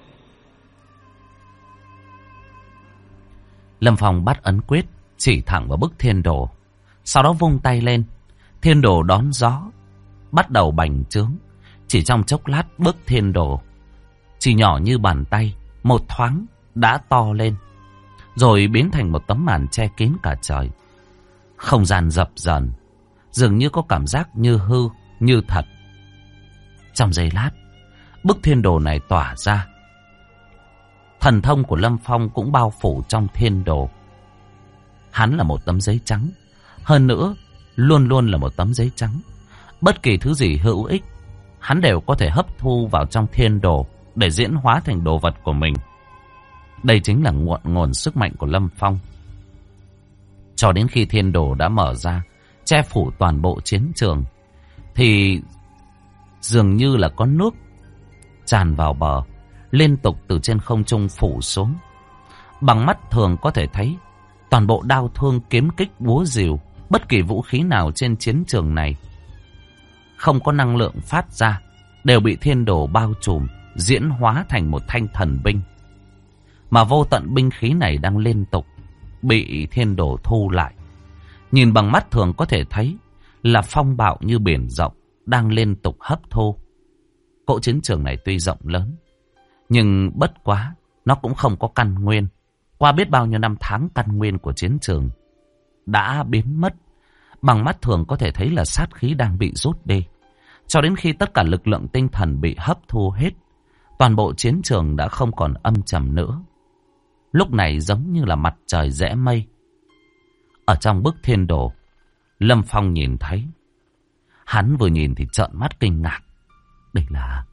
Lâm Phong bắt ấn quyết, chỉ thẳng vào bức thiên đồ. Sau đó vung tay lên, thiên đồ đón gió bắt đầu bành trướng. Chỉ trong chốc lát, bức thiên đồ chỉ nhỏ như bàn tay, một thoáng đã to lên, rồi biến thành một tấm màn che kín cả trời. Không gian dập dờn, dường như có cảm giác như hư, như thật. Trong giây lát, bức thiên đồ này tỏa ra. Thần thông của Lâm Phong cũng bao phủ trong thiên đồ. Hắn là một tấm giấy trắng, hơn nữa luôn luôn là một tấm giấy trắng. Bất kỳ thứ gì hữu ích, hắn đều có thể hấp thu vào trong thiên đồ để diễn hóa thành đồ vật của mình. Đây chính là nguồn sức mạnh của Lâm Phong. Cho đến khi thiên đồ đã mở ra, che phủ toàn bộ chiến trường, thì dường như là có nước tràn vào bờ, liên tục từ trên không trung phủ xuống. Bằng mắt thường có thể thấy, toàn bộ đao thương, kiếm kích, búa rìu, bất kỳ vũ khí nào trên chiến trường này không có năng lượng phát ra, đều bị thiên đồ bao trùm, diễn hóa thành một thanh thần binh. Mà vô tận binh khí này đang liên tục bị thiên đồ thu lại. Nhìn bằng mắt thường có thể thấy là phong bạo như biển rộng đang liên tục hấp thu. Cỗ chiến trường này tuy rộng lớn, nhưng bất quá nó cũng không có căn nguyên. Qua biết bao nhiêu năm tháng, căn nguyên của chiến trường đã biến mất. Bằng mắt thường có thể thấy là sát khí đang bị rút đi. Cho đến khi tất cả lực lượng tinh thần bị hấp thu hết, toàn bộ chiến trường đã không còn âm trầm nữa. Lúc này giống như là mặt trời rẽ mây. Ở trong bức thiên đồ, Lâm Phong nhìn thấy. Hắn vừa nhìn thì trợn mắt kinh ngạc. Đây là...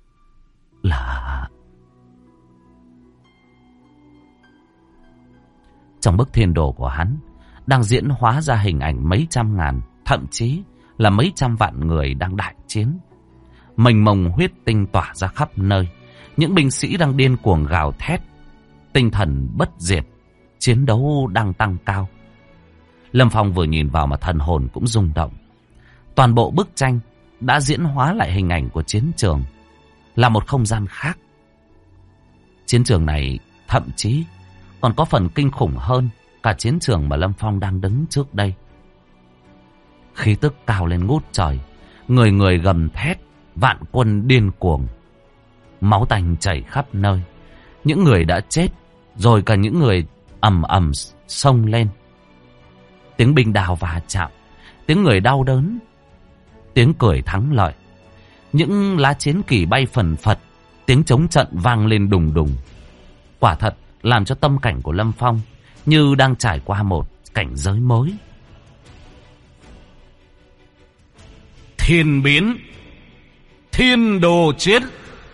Trong bức thiên đồ của hắn đang diễn hóa ra hình ảnh mấy trăm ngàn, thậm chí là mấy trăm vạn người đang đại chiến. Mênh mông huyết tinh tỏa ra khắp nơi. Những binh sĩ đang điên cuồng gào thét. Tinh thần bất diệt, chiến đấu đang tăng cao. Lâm Phong vừa nhìn vào mà thần hồn cũng rung động. Toàn bộ bức tranh đã diễn hóa lại hình ảnh của chiến trường, là một không gian khác. Chiến trường này thậm chí còn có phần kinh khủng hơn cả chiến trường mà Lâm Phong đang đứng trước đây. Khí tức cao lên ngút trời, người người gầm thét, vạn quân điên cuồng. Máu tanh chảy khắp nơi. Những người đã chết, rồi cả những người ầm ầm xông lên. Tiếng binh đao va chạm, tiếng người đau đớn, tiếng cười thắng lợi. Những lá chiến kỳ bay phần phật, tiếng chống trận vang lên đùng đùng. Quả thật làm cho tâm cảnh của Lâm Phong như đang trải qua một cảnh giới mới. Thiên biến, thiên đồ chiến.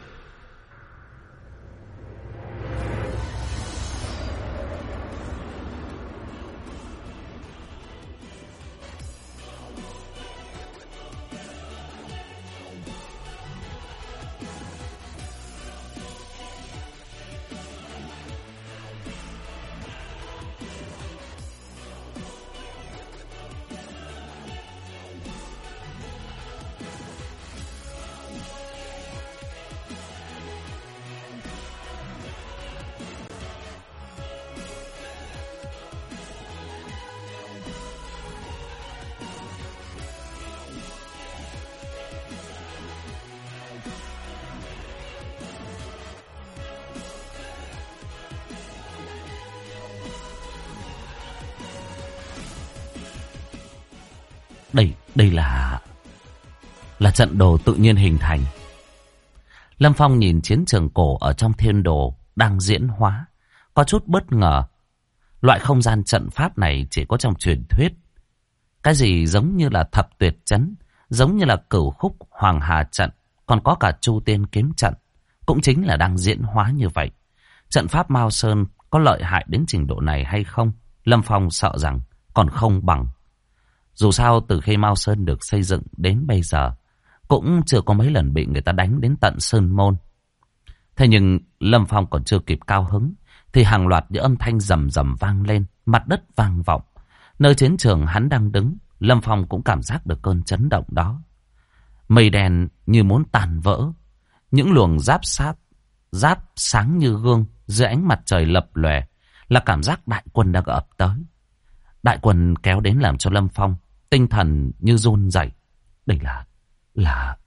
Đây là trận đồ tự nhiên hình thành. Lâm Phong nhìn chiến trường cổ ở trong thiên đồ đang diễn hóa, có chút bất ngờ. Loại không gian trận pháp này chỉ có trong truyền thuyết. Cái gì giống như là thập tuyệt trấn, giống như là cửu khúc hoàng hà trận, còn có cả chu tiên kiếm trận, cũng chính là đang diễn hóa như vậy. Trận pháp Mao Sơn có lợi hại đến trình độ này hay không, Lâm Phong sợ rằng còn không bằng. Dù sao từ khi Mao Sơn được xây dựng đến bây giờ, cũng chưa có mấy lần bị người ta đánh đến tận Sơn Môn. Thế nhưng Lâm Phong còn chưa kịp cao hứng, thì hàng loạt những âm thanh rầm rầm vang lên, mặt đất vang vọng. Nơi chiến trường hắn đang đứng, Lâm Phong cũng cảm giác được cơn chấn động đó. Mây đen như muốn tàn vỡ, những luồng giáp sáng như gương dưới ánh mặt trời lập lòe, là cảm giác đại quân đang ập tới. Đại quân kéo đến làm cho Lâm Phong tinh thần như run rẩy. Đây là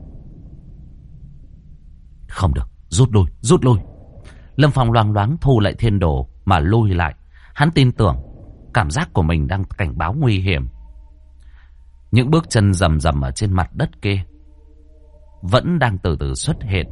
không được, rút lui. Lâm Phong loáng loáng thu lại thiên đồ mà lui lại. Hắn tin tưởng cảm giác của mình đang cảnh báo nguy hiểm. Những bước chân rầm rầm ở trên mặt đất kia vẫn đang từ từ xuất hiện.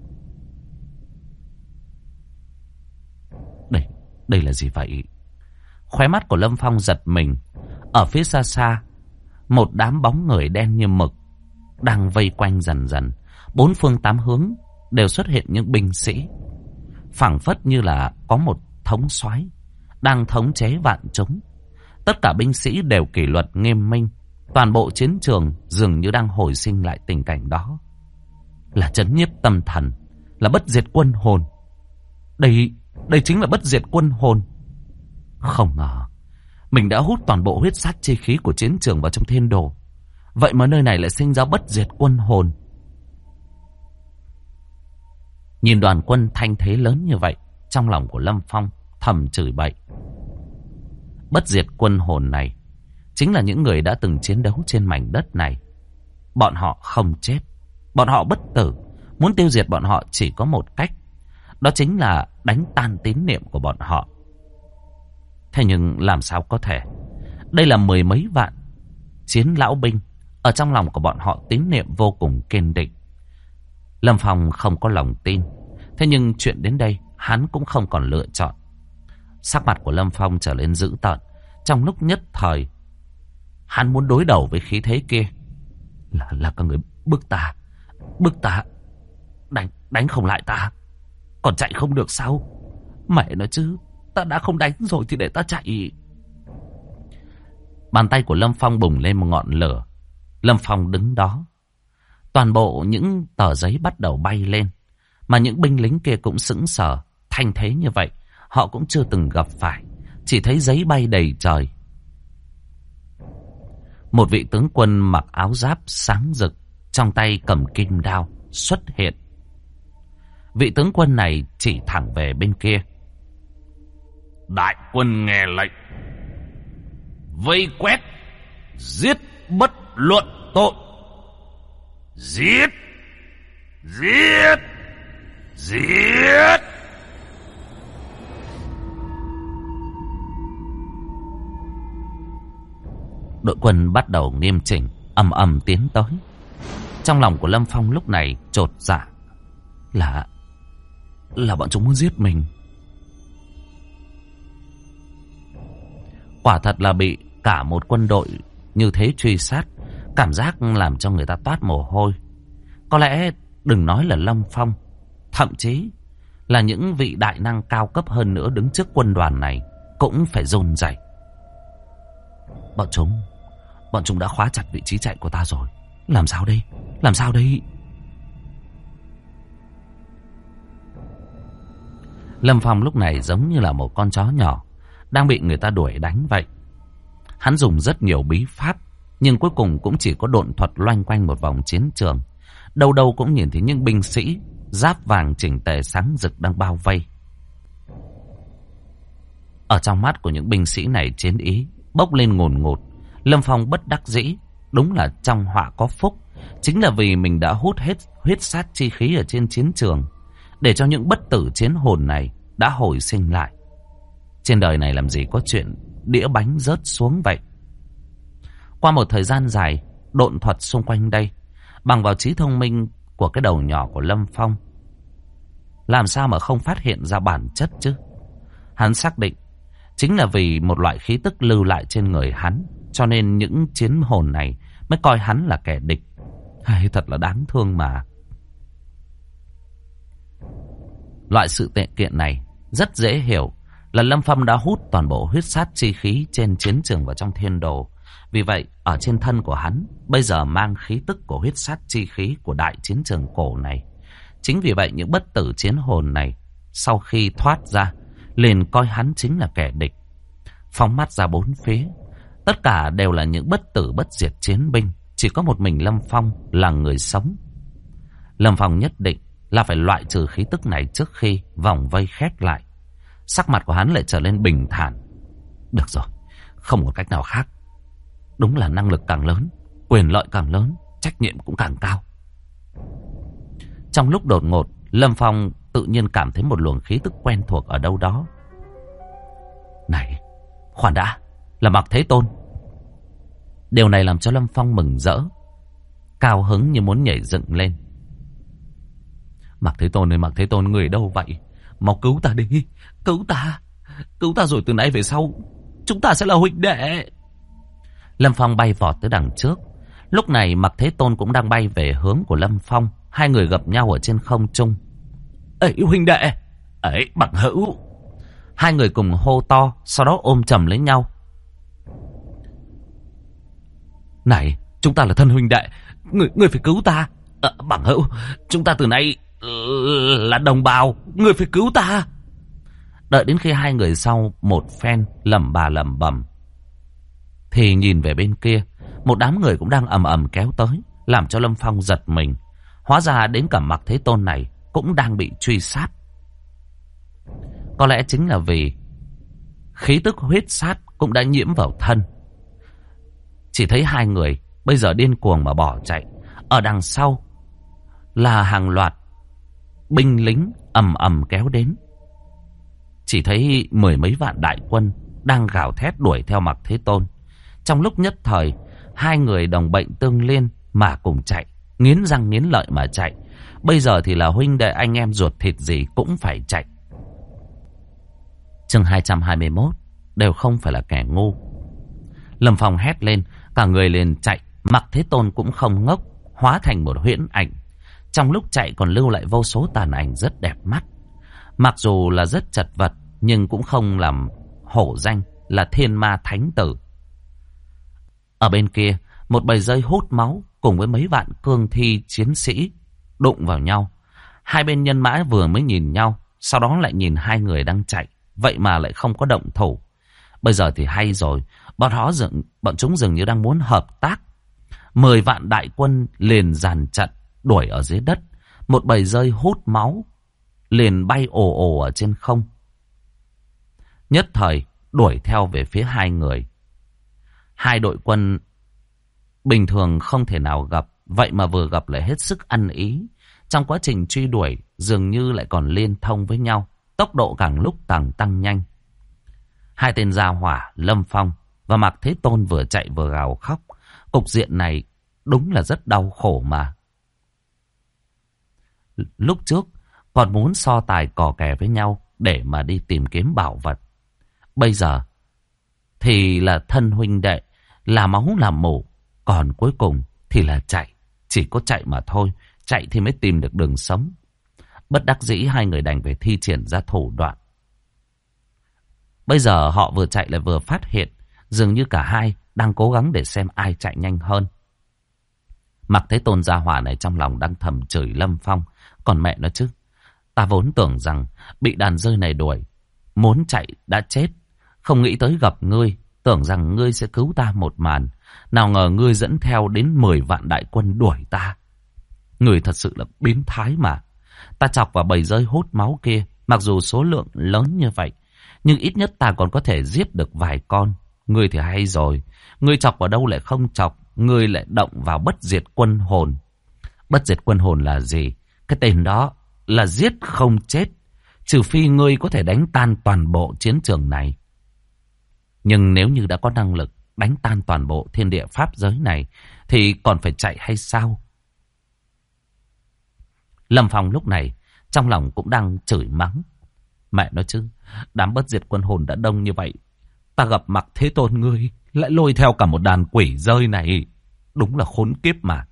Đây là gì vậy? Khóe mắt của Lâm Phong giật mình. Ở phía xa xa, một đám bóng người đen như mực đang vây quanh dần dần. Bốn phương tám hướng đều xuất hiện những binh sĩ, phảng phất như là có một thống soái đang thống chế vạn chúng. Tất cả binh sĩ đều kỷ luật nghiêm minh. Toàn bộ chiến trường dường như đang hồi sinh lại tình cảnh đó. Là trấn nhiếp tâm thần, là bất diệt quân hồn. Đây chính là bất diệt quân hồn. Không ngờ mình đã hút toàn bộ huyết sát chi khí của chiến trường vào trong thiên đồ. Vậy mà nơi này lại sinh ra bất diệt quân hồn. Nhìn đoàn quân thanh thế lớn như vậy, trong lòng của Lâm Phong thầm chửi bậy. bất diệt quân hồn này chính là những người đã từng chiến đấu trên mảnh đất này. Bọn họ không chết, bọn họ bất tử. Muốn tiêu diệt bọn họ chỉ có một cách, đó chính là đánh tan tín niệm của bọn họ. Thế nhưng làm sao có thể? Đây là mười mấy vạn chiến lão binh, ở trong lòng của bọn họ tín niệm vô cùng kiên định. Lâm Phong không có lòng tin. Thế nhưng chuyện đến đây hắn cũng không còn lựa chọn. Sắc mặt của Lâm Phong trở lên dữ tợn. Trong lúc nhất thời hắn muốn đối đầu với khí thế kia. Là các người bức ta đánh không lại ta, còn chạy không được sao? Mẹ nói chứ, ta đã không đánh rồi thì để ta chạy. Bàn tay của Lâm Phong bùng lên một ngọn lửa. Lâm Phong đứng đó. Toàn bộ những tờ giấy bắt đầu bay lên. Mà những binh lính kia cũng sững sờ. Thanh thế như vậy họ cũng chưa từng gặp phải. Chỉ thấy giấy bay đầy trời. Một vị tướng quân mặc áo giáp sáng rực, trong tay cầm kim đao xuất hiện. Vị tướng quân này chỉ thẳng về bên kia. Đại quân nghe lệnh, vây quét, giết bất luận tội. Giết, giết, giết. Đội quân bắt đầu nghiêm chỉnh, ầm ầm tiến tới. Trong lòng của Lâm Phong lúc này chột dạ. Là bọn chúng muốn giết mình. Quả thật là bị cả một quân đội như thế truy sát, cảm giác làm cho người ta toát mồ hôi. Có lẽ đừng nói là Lâm Phong, thậm chí là những vị đại năng cao cấp hơn nữa đứng trước quân đoàn này cũng phải run rẩy. Bọn chúng đã khóa chặt vị trí chạy của ta rồi. Làm sao đây? Làm sao đây? Lâm Phong lúc này giống như là một con chó nhỏ đang bị người ta đuổi đánh vậy. Hắn dùng rất nhiều bí pháp, nhưng cuối cùng cũng chỉ có độn thuật loanh quanh một vòng chiến trường. Đâu đâu cũng nhìn thấy những binh sĩ giáp vàng chỉnh tề sáng rực đang bao vây. Ở trong mắt của những binh sĩ này chiến ý bốc lên ngùn ngụt. Lâm Phong bất đắc dĩ, đúng là trong họa có phúc. Chính là vì mình đã hút hết huyết sát chi khí ở trên chiến trường, để cho những bất tử chiến hồn này đã hồi sinh lại. Trên đời này làm gì có chuyện đĩa bánh rớt xuống vậy. Qua một thời gian dài độn thuật xung quanh đây, bằng vào trí thông minh của cái đầu nhỏ của Lâm Phong, làm sao mà không phát hiện ra bản chất chứ. Hắn xác định chính là vì một loại khí tức lưu lại trên người hắn, cho nên những chiến hồn này mới coi hắn là kẻ địch. Hay thật là đáng thương mà. Loại sự tệ kiện này rất dễ hiểu, là Lâm Phong đã hút toàn bộ huyết sát chi khí trên chiến trường và trong thiên đồ. Vì vậy ở trên thân của hắn bây giờ mang khí tức của huyết sát chi khí của đại chiến trường cổ này. Chính vì vậy những bất tử chiến hồn này sau khi thoát ra liền coi hắn chính là kẻ địch. Phóng mắt ra bốn phía, tất cả đều là những bất tử bất diệt chiến binh. Chỉ có một mình Lâm Phong là người sống. Lâm Phong nhất định là phải loại trừ khí tức này trước khi vòng vây khép lại. Sắc mặt của hắn lại trở lên bình thản. Được rồi, không có cách nào khác. Đúng là năng lực càng lớn, quyền lợi càng lớn, trách nhiệm cũng càng cao. Trong lúc đột ngột, Lâm Phong tự nhiên cảm thấy một luồng khí tức quen thuộc ở đâu đó. Này, khoan đã, là Mạc Thế Tôn. Điều này làm cho Lâm Phong mừng rỡ, cao hứng như muốn nhảy dựng lên. Mạc Thế Tôn ơi, Mạc Thế Tôn, người đâu vậy? Mau cứu ta đi, cứu ta rồi từ nay về sau chúng ta sẽ là huynh đệ. Lâm Phong bay vọt tới đằng trước. Lúc này Mạc Thế Tôn cũng đang bay về hướng của Lâm Phong. Hai người gặp nhau ở trên không trung. Ấy huynh đệ, ấy bằng hữu. Hai người cùng hô to, sau đó ôm chầm lấy nhau. Này, chúng ta là thân huynh đệ, người phải cứu ta. Bằng hữu, chúng ta từ nay là đồng bào, người phải cứu ta. Đợi đến khi hai người sau một phen lẩm bẩm, thì nhìn về bên kia, một đám người cũng đang ầm ầm kéo tới, làm cho Lâm Phong giật mình. Hóa ra đến cả Mạc Thế Tôn này cũng đang bị truy sát. Có lẽ chính là vì khí tức huyết sát cũng đã nhiễm vào thân. Chỉ thấy hai người bây giờ điên cuồng mà bỏ chạy. Ở đằng sau là hàng loạt binh lính ầm ầm kéo đến. Chỉ thấy mười mấy vạn đại quân đang gào thét đuổi theo Mạc Thế Tôn. Trong lúc nhất thời, hai người đồng bệnh tương liên mà cùng chạy, nghiến răng nghiến lợi mà chạy. Bây giờ thì là huynh đệ anh em ruột thịt gì cũng phải chạy. Chương 221, đều không phải là kẻ ngu. Lâm Phong hét lên, cả người liền chạy. Mạc Thế Tôn cũng không ngốc, hóa thành một huyễn ảnh. Trong lúc chạy còn lưu lại vô số tàn ảnh rất đẹp mắt. Mặc dù là rất chật vật, nhưng cũng không làm hổ danh là thiên ma thánh tử. Ở bên kia, một bầy dơi hút máu cùng với mấy vạn cương thi chiến sĩ đụng vào nhau. Hai bên nhân mã vừa mới nhìn nhau, sau đó lại nhìn hai người đang chạy, vậy mà lại không có động thủ. Bây giờ thì hay rồi, bọn chúng dường như đang muốn hợp tác. 10 vạn đại quân liền dàn trận đuổi ở dưới đất. Một bầy dơi hút máu liền bay ồ ồ ở trên không. Nhất thời đuổi theo về phía hai người. Hai đội quân bình thường không thể nào gặp, vậy mà vừa gặp lại hết sức ăn ý. Trong quá trình truy đuổi dường như lại còn liên thông với nhau, tốc độ càng lúc càng tăng nhanh. Hai tên gia hỏa Lâm Phong và Mạc Thế Tôn vừa chạy vừa gào khóc. Cục diện này đúng là rất đau khổ mà. Lúc trước còn muốn so tài cò kè với nhau để mà đi tìm kiếm bảo vật. Bây giờ thì là thân huynh đệ, là máu làm mủ. Còn cuối cùng thì là chạy. Chỉ có chạy mà thôi. Chạy thì mới tìm được đường sống. Bất đắc dĩ hai người đành phải thi triển ra thủ đoạn. Bây giờ họ vừa chạy lại vừa phát hiện dường như cả hai đang cố gắng để xem ai chạy nhanh hơn. Mạc Thế Tôn gia hỏa này trong lòng đang thầm chửi Lâm Phong. Còn mẹ nó chứ, ta vốn tưởng rằng bị đàn dơi này đuổi, muốn chạy đã chết. Không nghĩ tới gặp ngươi, tưởng rằng ngươi sẽ cứu ta một màn. Nào ngờ ngươi dẫn theo đến 10 vạn đại quân đuổi ta. Ngươi thật sự là biến thái mà. Ta chọc vào bầy dơi hút máu kia, mặc dù số lượng lớn như vậy, nhưng ít nhất ta còn có thể giết được vài con. Ngươi thì hay rồi, ngươi chọc vào đâu lại không chọc, ngươi lại động vào bất diệt quân hồn. Bất diệt quân hồn là gì? Cái tên đó là giết không chết, trừ phi ngươi có thể đánh tan toàn bộ chiến trường này. Nhưng nếu như đã có năng lực đánh tan toàn bộ thiên địa pháp giới này, thì còn phải chạy hay sao? Lâm Phong lúc này trong lòng cũng đang chửi mắng. Mẹ nói chứ, đám bất diệt quân hồn đã đông như vậy, ta gặp Mạc Thế Tôn ngươi lại lôi theo cả một đàn quỷ dơi này. Đúng là khốn kiếp mà.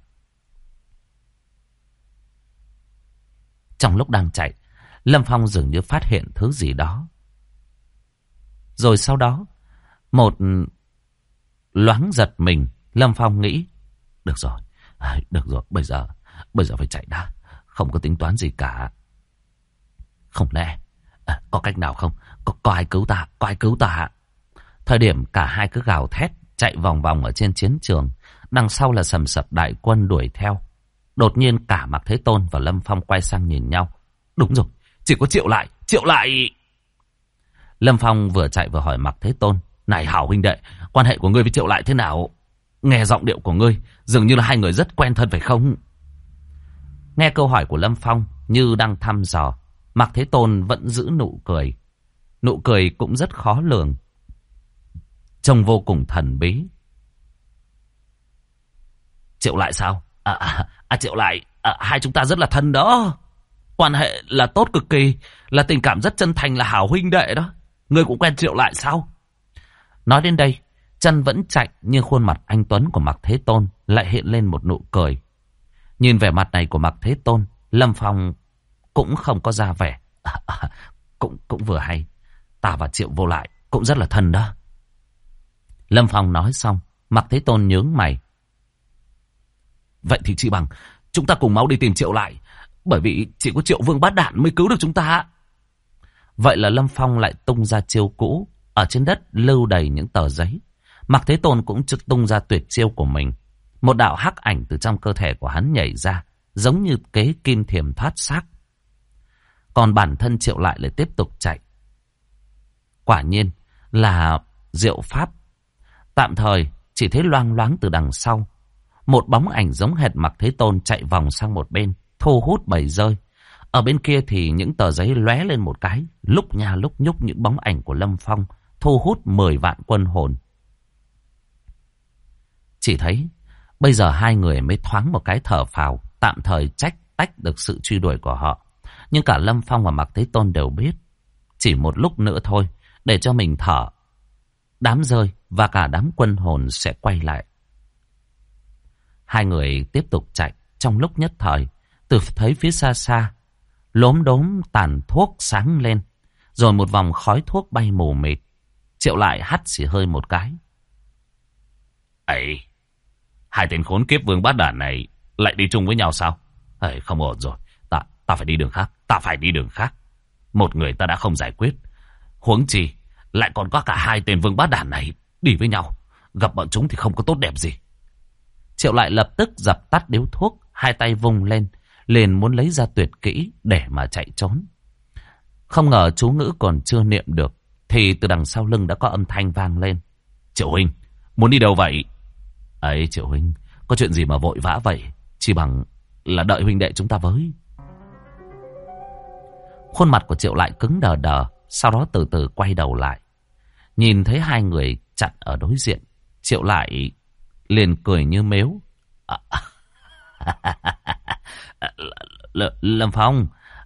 Trong lúc đang chạy, Lâm Phong dường như phát hiện thứ gì đó. Rồi sau đó, một loáng giật mình, Lâm Phong nghĩ, được rồi, bây giờ phải chạy đã, không có tính toán gì cả. Không lẽ, có cách nào không? Có ai cứu ta, Thời điểm cả hai cứ gào thét, chạy vòng vòng ở trên chiến trường, đằng sau là sầm sập đại quân đuổi theo. Đột nhiên cả Mạc Thế Tôn và Lâm Phong quay sang nhìn nhau. Đúng rồi, chỉ có Triệu Lại. Lâm Phong vừa chạy vừa hỏi Mạc Thế Tôn. Này hảo huynh đệ, quan hệ của ngươi với Triệu Lại thế nào? Nghe giọng điệu của ngươi, dường như là hai người rất quen thân phải không? Nghe câu hỏi của Lâm Phong như đang thăm dò, Mạc Thế Tôn vẫn giữ nụ cười. Nụ cười cũng rất khó lường, trông vô cùng thần bí. Triệu Lại sao? Triệu Lại, hai chúng ta rất là thân đó. Quan hệ là tốt cực kỳ, là tình cảm rất chân thành, là hảo huynh đệ đó. Ngươi cũng quen Triệu Lại sao? Nói đến đây, chân vẫn chạy, nhưng khuôn mặt anh tuấn của Mạc Thế Tôn lại hiện lên một nụ cười. Nhìn vẻ mặt này của Mạc Thế Tôn, Lâm Phong cũng không có ra vẻ. Cũng vừa hay, ta và Triệu Vô Lại cũng rất là thân đó. Lâm Phong nói xong, Mạc Thế Tôn nhướng mày. Vậy thì chỉ bằng chúng ta cùng máu đi tìm Triệu Lại, bởi vì chỉ có Triệu Vương Bát Đản mới cứu được chúng ta. Vậy là Lâm Phong lại tung ra chiêu cũ. Ở trên đất lưu đầy những tờ giấy. Mạc Thế Tôn cũng trực tung ra tuyệt chiêu của mình. Một đạo hắc ảnh từ trong cơ thể của hắn nhảy ra, giống như kế kim thiềm thoát xác. Còn bản thân Triệu Lại lại tiếp tục chạy. Quả nhiên, là diệu pháp. Tạm thời chỉ thấy loang loáng từ đằng sau, một bóng ảnh giống hệt Mạc Thế Tôn chạy vòng sang một bên, thu hút bầy dơi. Ở bên kia thì những tờ giấy lóe lên một cái, lúc nha lúc nhúc những bóng ảnh của Lâm Phong, thu hút 10 vạn quân hồn. Chỉ thấy bây giờ hai người mới thoáng một cái thở phào, tạm thời tách được sự truy đuổi của họ. Nhưng cả Lâm Phong và Mạc Thế Tôn đều biết, chỉ một lúc nữa thôi, để cho mình thở, đám dơi và cả đám quân hồn sẽ quay lại. Hai người tiếp tục chạy. Trong lúc nhất thời, từ thấy phía xa xa lốm đốm tàn thuốc sáng lên, rồi một vòng khói thuốc bay mù mịt. Triệu lại hắt xì hơi một cái. Ấy, hai tên khốn kiếp vương bát đản này lại đi chung với nhau sao? Ấy, không ổn rồi. Ta phải đi đường khác. Ta phải đi đường khác. Một người ta đã không giải quyết, huống chi lại còn có cả hai tên vương bát đản này đi với nhau. Gặp bọn chúng thì không có tốt đẹp gì. Triệu lại lập tức dập tắt điếu thuốc, hai tay vung lên, liền muốn lấy ra tuyệt kỹ để mà chạy trốn. Không ngờ chú ngữ còn chưa niệm được, thì từ đằng sau lưng đã có âm thanh vang lên. Triệu huynh, muốn đi đâu vậy? Ấy Triệu huynh, có chuyện gì mà vội vã vậy? Chỉ bằng là đợi huynh đệ chúng ta với. Khuôn mặt của Triệu lại cứng đờ đờ, sau đó từ từ quay đầu lại. Nhìn thấy hai người chặn ở đối diện, Triệu lại liền cười như mếu. Lâm Phong,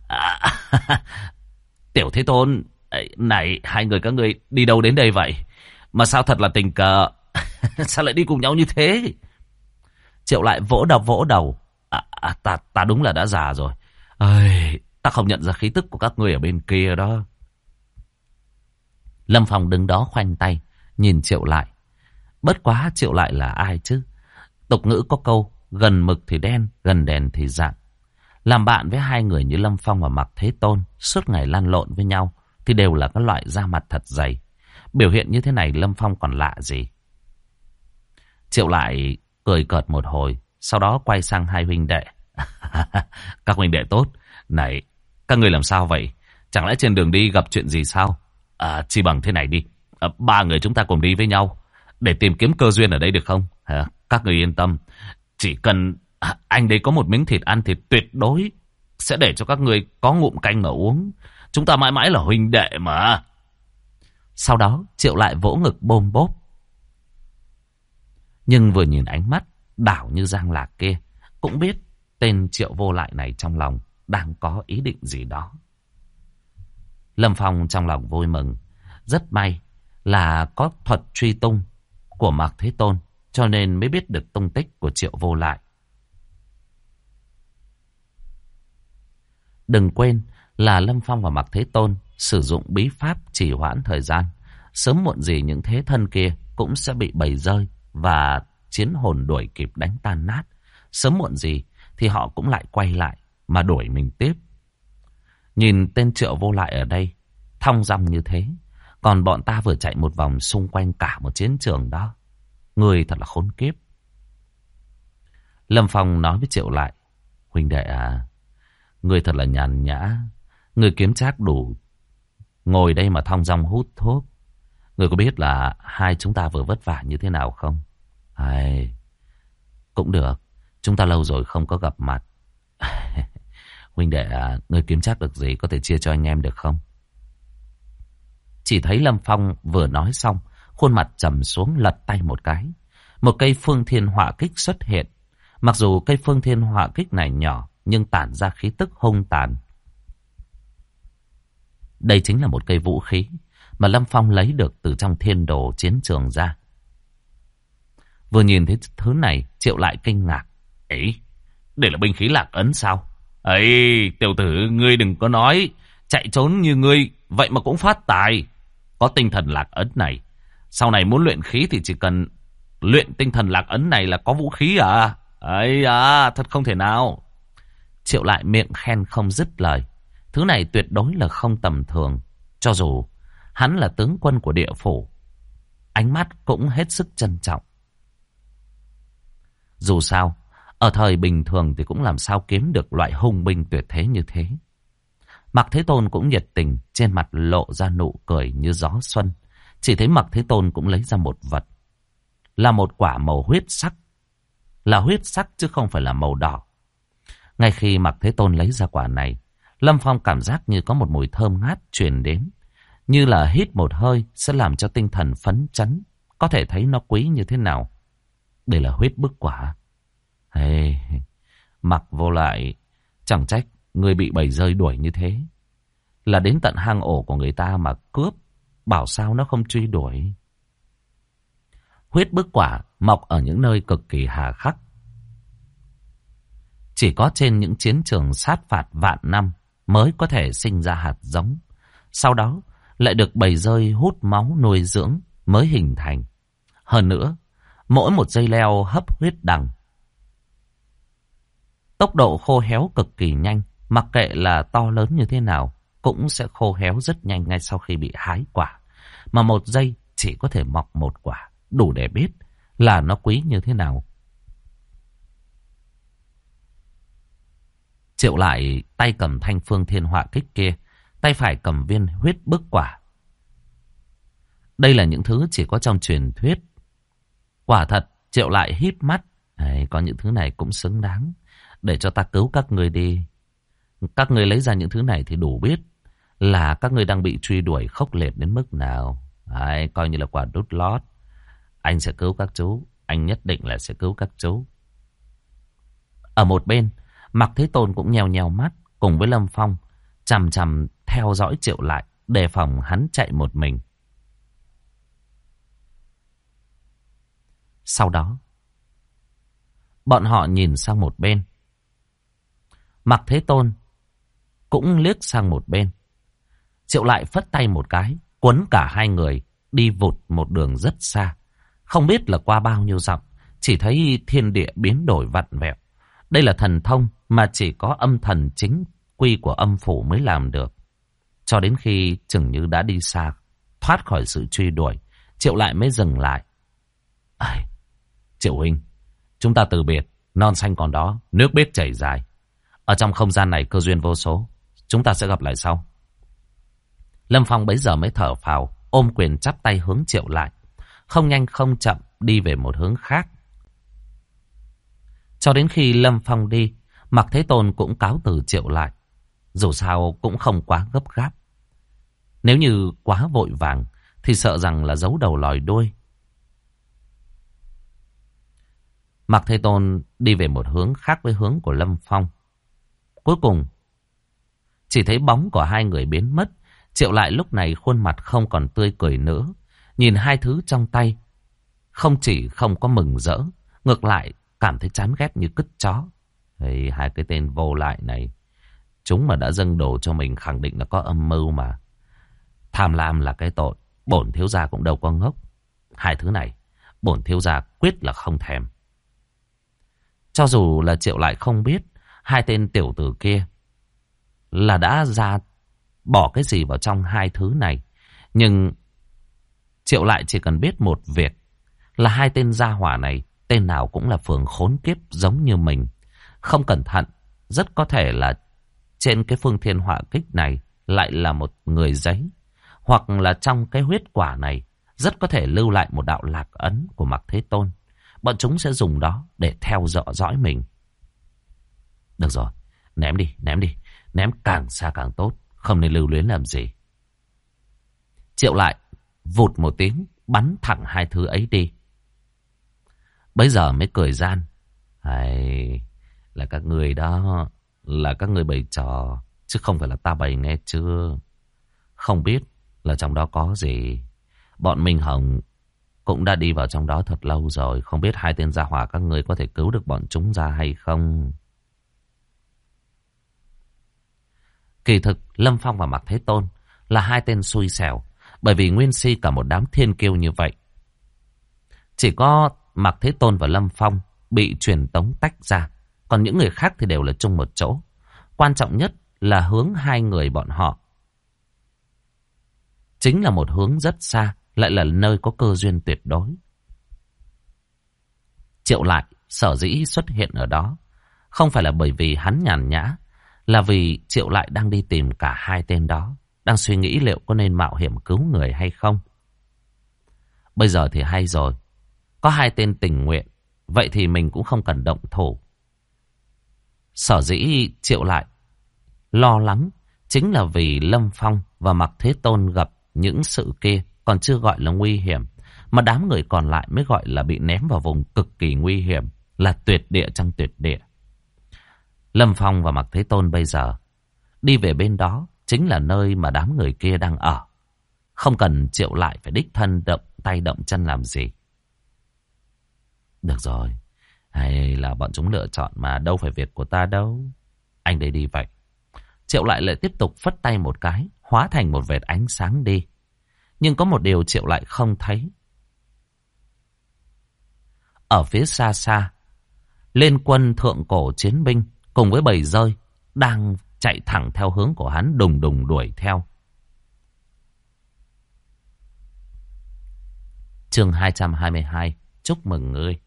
Tiểu Thế Tôn, này hai người các ngươi đi đâu đến đây vậy? Mà sao thật là tình cờ, sao lại đi cùng nhau như thế? Triệu lại vỗ đầu. Ta đúng là đã già rồi. Ây, ta không nhận ra khí tức của các ngươi ở bên kia đó. Lâm Phong đứng đó khoanh tay, nhìn Triệu lại. Bất quá Triệu lại là ai chứ? Tục ngữ có câu, gần mực thì đen, gần đèn thì rạng. Làm bạn với hai người như Lâm Phong và Mạc Thế Tôn, suốt ngày lăn lộn với nhau, thì đều là các loại da mặt thật dày. Biểu hiện như thế này Lâm Phong còn lạ gì? Triệu lại cười cợt một hồi, sau đó quay sang hai huynh đệ. Các huynh đệ tốt, này, các ngươi làm sao vậy? Chẳng lẽ trên đường đi gặp chuyện gì sao? Chỉ bằng thế này đi, ba người chúng ta cùng đi với nhau, để tìm kiếm cơ duyên ở đây được không? Các người yên tâm, chỉ cần anh đây có một miếng thịt ăn thì tuyệt đối sẽ để cho các người có ngụm canh mà uống. Chúng ta mãi mãi là huynh đệ mà. Sau đó Triệu lại vỗ ngực bôm bốp. Nhưng vừa nhìn ánh mắt đảo như giang lạc kia, cũng biết tên Triệu Vô Lại này trong lòng đang có ý định gì đó. Lâm Phong trong lòng vui mừng. Rất may là có thuật truy tung của Mạc Thế Tôn, cho nên mới biết được tung tích của Triệu Vô Lại. Đừng quên là Lâm Phong và Mạc Thế Tôn sử dụng bí pháp trì hoãn thời gian. Sớm muộn gì những thế thân kia cũng sẽ bị bầy rơi và chiến hồn đuổi kịp đánh tan nát. Sớm muộn gì thì họ cũng lại quay lại mà đuổi mình tiếp. Nhìn tên Triệu Vô Lại ở đây thong dong như thế, còn bọn ta vừa chạy một vòng xung quanh cả một chiến trường đó. Người thật là khốn kiếp. Lâm Phong nói với Triệu Lại: huynh đệ à, người thật là nhàn nhã. Người kiếm trác đủ, ngồi đây mà thong dong hút thuốc. Người có biết là hai chúng ta vừa vất vả như thế nào không? Cũng được, chúng ta lâu rồi không có gặp mặt. Huynh đệ à, người kiếm trác được gì có thể chia cho anh em được không? Chỉ thấy Lâm Phong vừa nói xong, khuôn mặt trầm xuống, lật tay một cái. Một cây phương thiên hỏa kích xuất hiện. Mặc dù cây phương thiên hỏa kích này nhỏ, nhưng tản ra khí tức hung tàn. Đây chính là một cây vũ khí mà Lâm Phong lấy được từ trong thiên đồ chiến trường ra. Vừa nhìn thấy thứ này, Triệu lại kinh ngạc. Ấy, đây là binh khí Lạc Ấn sao? Ấy, tiểu tử, ngươi đừng có nói. Chạy trốn như ngươi, vậy mà cũng phát tài. Có tinh thần Lạc Ấn này, sau này muốn luyện khí thì chỉ cần luyện tinh thần Lạc Ấn này là có vũ khí à? Ấy à, thật không thể nào. Triệu lại miệng khen không dứt lời. Thứ này tuyệt đối là không tầm thường. Cho dù hắn là tướng quân của địa phủ, ánh mắt cũng hết sức trân trọng. Dù sao, ở thời bình thường thì cũng làm sao kiếm được loại hung binh tuyệt thế như thế. Mạc Thế Tôn cũng nhiệt tình, trên mặt lộ ra nụ cười như gió xuân. Chỉ thấy Mạc Thế Tôn cũng lấy ra một vật. Là một quả màu huyết sắc. Là huyết sắc chứ không phải là màu đỏ. Ngay khi Mạc Thế Tôn lấy ra quả này, Lâm Phong cảm giác như có một mùi thơm ngát truyền đến. Như là hít một hơi sẽ làm cho tinh thần phấn chấn. Có thể thấy nó quý như thế nào. Đây là huyết bức quả. Hey, Mặc Vô Lại, chẳng trách người bị bầy dơi đuổi như thế. Là đến tận hang ổ của người ta mà cướp. Bảo sao nó không truy đuổi. Huyết bức quả mọc ở những nơi cực kỳ hà khắc. Chỉ có trên những chiến trường sát phạt vạn năm mới có thể sinh ra hạt giống. Sau đó lại được bầy dơi hút máu nuôi dưỡng mới hình thành. Hơn nữa, mỗi một dây leo hấp huyết đằng. Tốc độ khô héo cực kỳ nhanh, mặc kệ là to lớn như thế nào, cũng sẽ khô héo rất nhanh ngay sau khi bị hái quả. Mà một giây chỉ có thể mọc một quả, đủ để biết là nó quý như thế nào. Triệu Lại tay cầm thanh phương thiên họa kích kia, tay phải cầm viên huyết bức quả. Đây là những thứ chỉ có trong truyền thuyết. Quả thật, Triệu Lại híp mắt. Có những thứ này cũng xứng đáng. Để cho ta cứu các người đi. Các người lấy ra những thứ này thì đủ biết là các người đang bị truy đuổi khốc liệt đến mức nào. Coi như là quả đút lót. Anh sẽ cứu các chú. Anh nhất định là sẽ cứu các chú. Ở một bên, Mạc Thế Tôn cũng nheo nheo mắt cùng với Lâm Phong, chằm chằm theo dõi Triệu Lại, đề phòng hắn chạy một mình. Sau đó, bọn họ nhìn sang một bên. Mạc Thế Tôn cũng liếc sang một bên. Triệu Lại phất tay một cái, quấn cả hai người đi vụt một đường rất xa. Không biết là qua bao nhiêu dặm, chỉ thấy thiên địa biến đổi vặn vẹo. Đây là thần thông mà chỉ có âm thần chính quy của âm phủ mới làm được. Cho đến khi chừng như đã đi xa, thoát khỏi sự truy đuổi, Triệu Lại mới dừng lại. Triệu huynh, chúng ta từ biệt, non xanh còn đó, nước biết chảy dài. Ở trong không gian này cơ duyên vô số, chúng ta sẽ gặp lại sau. Lâm Phong bấy giờ mới thở phào, ôm quyền chắp tay hướng Triệu Lại, không nhanh không chậm đi về một hướng khác. Cho đến khi Lâm Phong đi, Mạc Thế Tôn cũng cáo từ Triệu Lại. Dù sao cũng không quá gấp gáp. Nếu như quá vội vàng thì sợ rằng là giấu đầu lòi đuôi. Mạc Thế Tôn đi về một hướng khác với hướng của Lâm Phong. Cuối cùng, chỉ thấy bóng của hai người biến mất. Triệu Lại lúc này khuôn mặt không còn tươi cười nữa. Nhìn hai thứ trong tay, không chỉ không có mừng rỡ, ngược lại cảm thấy chán ghét như cứt chó. Hai cái tên vô lại này, chúng mà đã dâng đồ cho mình khẳng định là có âm mưu mà. Tham lam là cái tội, bổn thiếu gia cũng đâu có ngốc. Hai thứ này, bổn thiếu gia quyết là không thèm. Cho dù là Triệu Lại không biết hai tên tiểu tử kia là đã ra bỏ cái gì vào trong hai thứ này, nhưng Triệu Lại chỉ cần biết một việc là hai tên gia hỏa này tên nào cũng là phường khốn kiếp giống như mình. Không cẩn thận, rất có thể là trên cái phương thiên họa kích này lại là một người giấy. Hoặc là trong cái huyết quả này rất có thể lưu lại một đạo lạc ấn của Mạc Thế Tôn. Bọn chúng sẽ dùng đó để theo dõi mình. Được rồi, ném đi. Ném càng xa càng tốt, không nên lưu luyến làm gì. Triệu Lại vụt một tiếng, bắn thẳng hai thứ ấy đi. Bây giờ mới cười gian. Là các người đó, là các người bày trò, chứ không phải là ta bày, nghe chưa? Không biết là trong đó có gì. Bọn Minh Hồng cũng đã đi vào trong đó thật lâu rồi. Không biết hai tên gia hỏa các người có thể cứu được bọn chúng ra hay không. Kỳ thực Lâm Phong và Mạc Thế Tôn là hai tên xui xẻo, bởi vì nguyên si cả một đám thiên kiêu như vậy. Chỉ có Mạc Thế Tôn và Lâm Phong bị truyền tống tách ra, còn những người khác thì đều là chung một chỗ. Quan trọng nhất là hướng hai người bọn họ chính là một hướng rất xa, lại là nơi có cơ duyên tuyệt đối. Triệu Lại sở dĩ xuất hiện ở đó không phải là bởi vì hắn nhàn nhã, là vì Triệu Lại đang đi tìm cả hai tên đó, đang suy nghĩ liệu có nên mạo hiểm cứu người hay không. Bây giờ thì hay rồi. Có 2 tên tình nguyện. Vậy thì mình cũng không cần động thủ. Sở dĩ Triệu lại lo lắng chính là vì Lâm Phong và Mạc Thế Tôn gặp những sự kia còn chưa gọi là nguy hiểm, mà đám người còn lại mới gọi là bị ném vào vùng cực kỳ nguy hiểm, là tuyệt địa trong tuyệt địa. Lâm Phong và Mạc Thế Tôn bây giờ đi về bên đó chính là nơi mà đám người kia đang ở. Không cần Triệu lại phải đích thân động tay động chân làm gì. Được rồi, hay là bọn chúng lựa chọn mà, đâu phải việc của ta đâu. Anh đây đi vậy. Triệu lại tiếp tục phất tay một cái, hóa thành một vệt ánh sáng đi. Nhưng có một điều Triệu lại không thấy. Ở phía xa xa, liên quân thượng cổ chiến binh cùng với bầy dơi đang chạy thẳng theo hướng của hắn, đùng đùng đuổi theo. Chương 222, chúc mừng ngươi.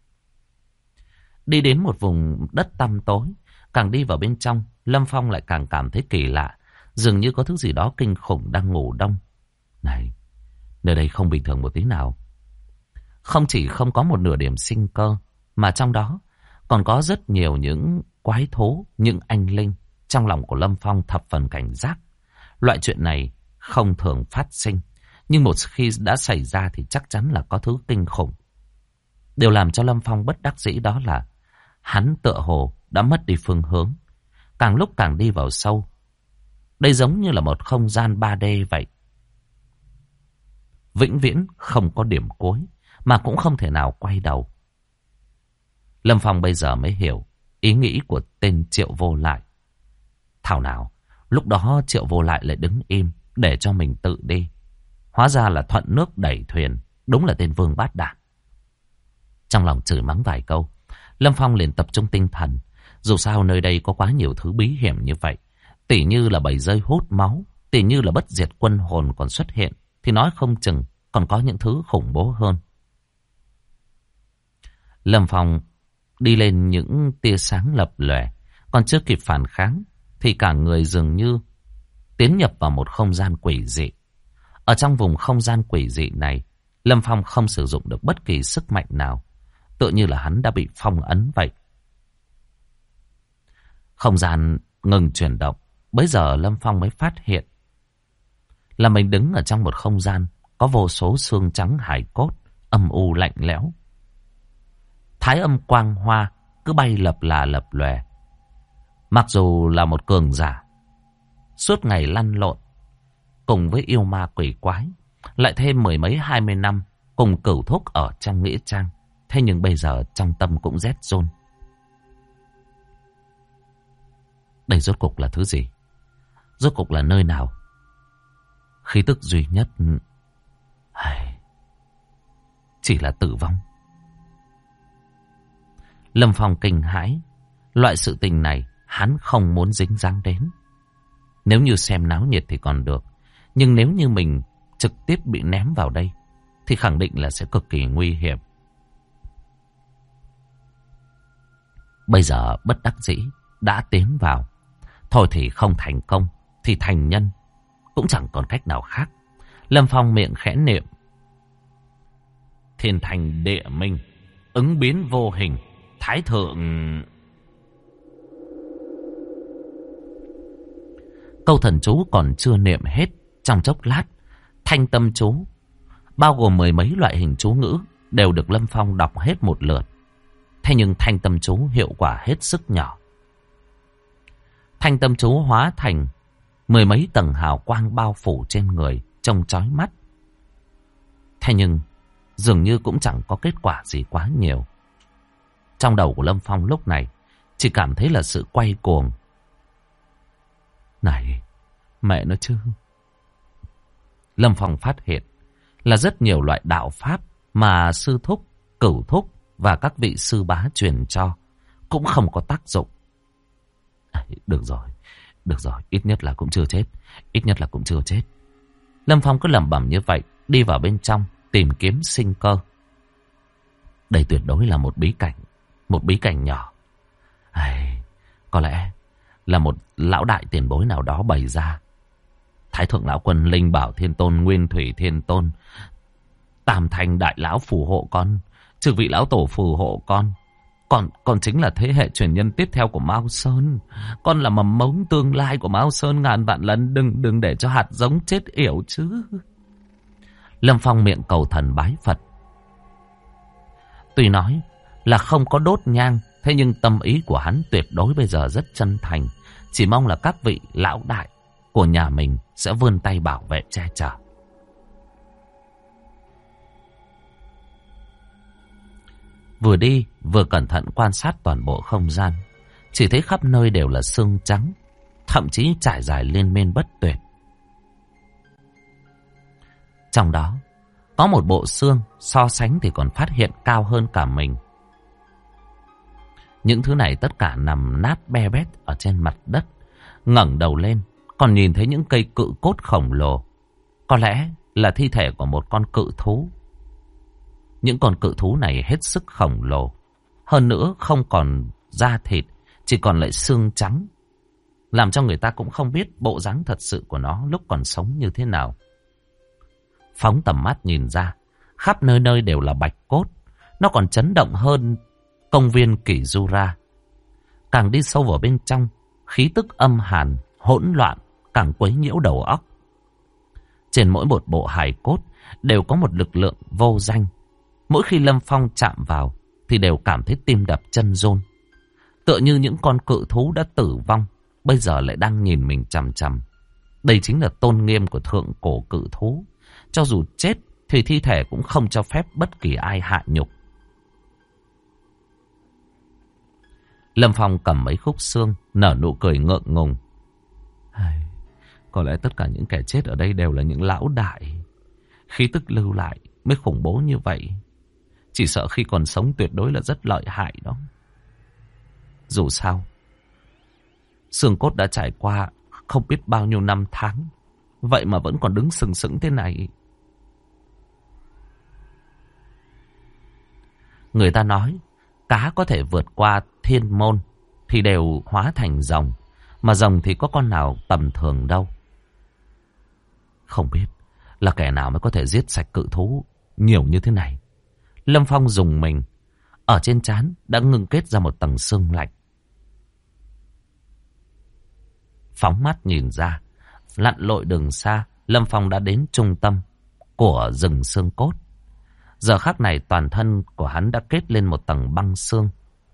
Đi đến một vùng đất tăm tối, càng đi vào bên trong, Lâm Phong lại càng cảm thấy kỳ lạ, dường như có thứ gì đó kinh khủng đang ngủ đông. Này, nơi đây không bình thường một tí nào. Không chỉ không có một nửa điểm sinh cơ, mà trong đó còn có rất nhiều những quái thú, những anh linh. Trong lòng của Lâm Phong thập phần cảnh giác. Loại chuyện này không thường phát sinh, nhưng một khi đã xảy ra thì chắc chắn là có thứ kinh khủng. Điều làm cho Lâm Phong bất đắc dĩ đó là hắn tựa hồ đã mất đi phương hướng, càng lúc càng đi vào sâu. Đây giống như là một không gian 3D vậy. Vĩnh viễn không có điểm cuối, mà cũng không thể nào quay đầu. Lâm Phong bây giờ mới hiểu ý nghĩ của tên Triệu Vô Lại. Thảo nào, lúc đó Triệu Vô Lại lại đứng im để cho mình tự đi. Hóa ra là thuận nước đẩy thuyền, đúng là tên vương bát đản. Trong lòng chửi mắng vài câu, Lâm Phong liền tập trung tinh thần. Dù sao nơi đây có quá nhiều thứ bí hiểm như vậy. Tỉ như là bầy dơi hút máu, tỉ như là bất diệt quân hồn còn xuất hiện, thì nói không chừng còn có những thứ khủng bố hơn. Lâm Phong đi lên những tia sáng lập lòe, còn chưa kịp phản kháng thì cả người dường như tiến nhập vào một không gian quỷ dị. Ở trong vùng không gian quỷ dị này, Lâm Phong không sử dụng được bất kỳ sức mạnh nào, tựa như là hắn đã bị phong ấn vậy. Không gian ngừng chuyển động, bấy giờ Lâm Phong mới phát hiện là mình đứng ở trong một không gian có vô số xương trắng hài cốt, âm u lạnh lẽo. Thái âm quang hoa cứ bay lập lòe. Mặc dù là một cường giả, suốt ngày lăn lộn cùng với yêu ma quỷ quái, lại thêm 10 mấy 20 năm cùng cửu thúc ở trong nghĩa trang, thế nhưng bây giờ trong tâm cũng rét run. Đây rốt cục là thứ gì? Rốt cục là nơi nào? Khí tức duy nhất chỉ là tử vong. Lâm Phong kinh hãi. Loại sự tình này hắn không muốn dính dáng đến. Nếu như xem náo nhiệt thì còn được, nhưng nếu như mình trực tiếp bị ném vào đây thì khẳng định là sẽ cực kỳ nguy hiểm. Bây giờ bất đắc dĩ đã tiến vào, thôi thì không thành công thì thành nhân, cũng chẳng còn cách nào khác. Lâm Phong miệng khẽ niệm: thiên thành địa minh, ứng biến vô hình, thái thượng. Câu thần chú còn chưa niệm hết, trong chốc lát thanh tâm chú bao gồm 10 mấy loại hình chú ngữ đều được Lâm Phong đọc hết một lượt. Thế nhưng thanh tâm chú hiệu quả hết sức nhỏ. Thanh tâm chú hóa thành 10 mấy tầng hào quang bao phủ trên người, trông chói mắt. Thế nhưng dường như cũng chẳng có kết quả gì quá nhiều. Trong đầu của Lâm Phong lúc này chỉ cảm thấy là sự quay cuồng. Này, mẹ nó chứ. Lâm Phong phát hiện là rất nhiều loại đạo pháp mà sư thúc, cửu thúc và các vị sư bá truyền cho cũng không có tác dụng. Được rồi, ít nhất là cũng chưa chết. Lâm Phong cứ lẩm bẩm như vậy, đi vào bên trong tìm kiếm sinh cơ. Đây tuyệt đối là một bí cảnh nhỏ. Có lẽ là một lão đại tiền bối nào đó bày ra. Thái thượng lão quân, Linh Bảo Thiên Tôn, Nguyên Thủy Thiên Tôn, Tam Thanh đại lão phù hộ con, chư vị lão tổ phù hộ con. Con chính là thế hệ truyền nhân tiếp theo của Mao Sơn. Con là mầm mống tương lai của Mao Sơn, ngàn vạn lần đừng để cho hạt giống chết yểu chứ. Lâm Phong miệng cầu thần bái Phật. Tuy nói là không có đốt nhang, thế nhưng tâm ý của hắn tuyệt đối bây giờ rất chân thành. Chỉ mong là các vị lão đại của nhà mình sẽ vươn tay bảo vệ che chở. Vừa đi vừa cẩn thận quan sát toàn bộ không gian. Chỉ thấy khắp nơi đều là xương trắng, thậm chí trải dài liên miên bất tuyệt. Trong đó có một bộ xương so sánh thì còn phát hiện cao hơn cả mình. Những thứ này tất cả nằm nát be bét ở trên mặt đất. Ngẩng đầu lên còn nhìn thấy những cây cự cốt khổng lồ. Có lẽ là thi thể của một con cự thú. Những con cự thú này hết sức khổng lồ. Hơn nữa không còn da thịt, chỉ còn lại xương trắng, làm cho người ta cũng không biết bộ dáng thật sự của nó lúc còn sống như thế nào. Phóng tầm mắt nhìn ra, khắp nơi nơi đều là bạch cốt. Nó còn chấn động hơn công viên Kỷ Jura. Càng đi sâu vào bên trong, khí tức âm hàn, hỗn loạn, càng quấy nhiễu đầu óc. Trên mỗi một bộ hài cốt đều có một lực lượng vô danh. Mỗi khi Lâm Phong chạm vào thì đều cảm thấy tim đập chân run. Tựa như những con cự thú đã tử vong bây giờ lại đang nhìn mình chằm chằm. Đây chính là tôn nghiêm của thượng cổ cự thú. Cho dù chết thì thi thể cũng không cho phép bất kỳ ai hạ nhục. Lâm Phong cầm mấy khúc xương, nở nụ cười ngượng ngùng. Có lẽ tất cả những kẻ chết ở đây đều là những lão đại. Khí tức lưu lại mới khủng bố như vậy. Chỉ sợ khi còn sống tuyệt đối là rất lợi hại đó. Dù sao, xương cốt đã trải qua không biết bao nhiêu năm tháng, vậy mà vẫn còn đứng sừng sững thế này. Người ta nói cá có thể vượt qua thiên môn thì đều hóa thành rồng, mà rồng thì có con nào tầm thường đâu. Không biết là kẻ nào mới có thể giết sạch cự thú nhiều như thế này. Lâm Phong dùng mình, ở trên trán đã ngưng kết ra một tầng sương lạnh. Phóng mắt nhìn ra, lặn lội đường xa, Lâm Phong đã đến trung tâm của rừng xương cốt. Giờ khắc này toàn thân của hắn đã kết lên một tầng băng xương.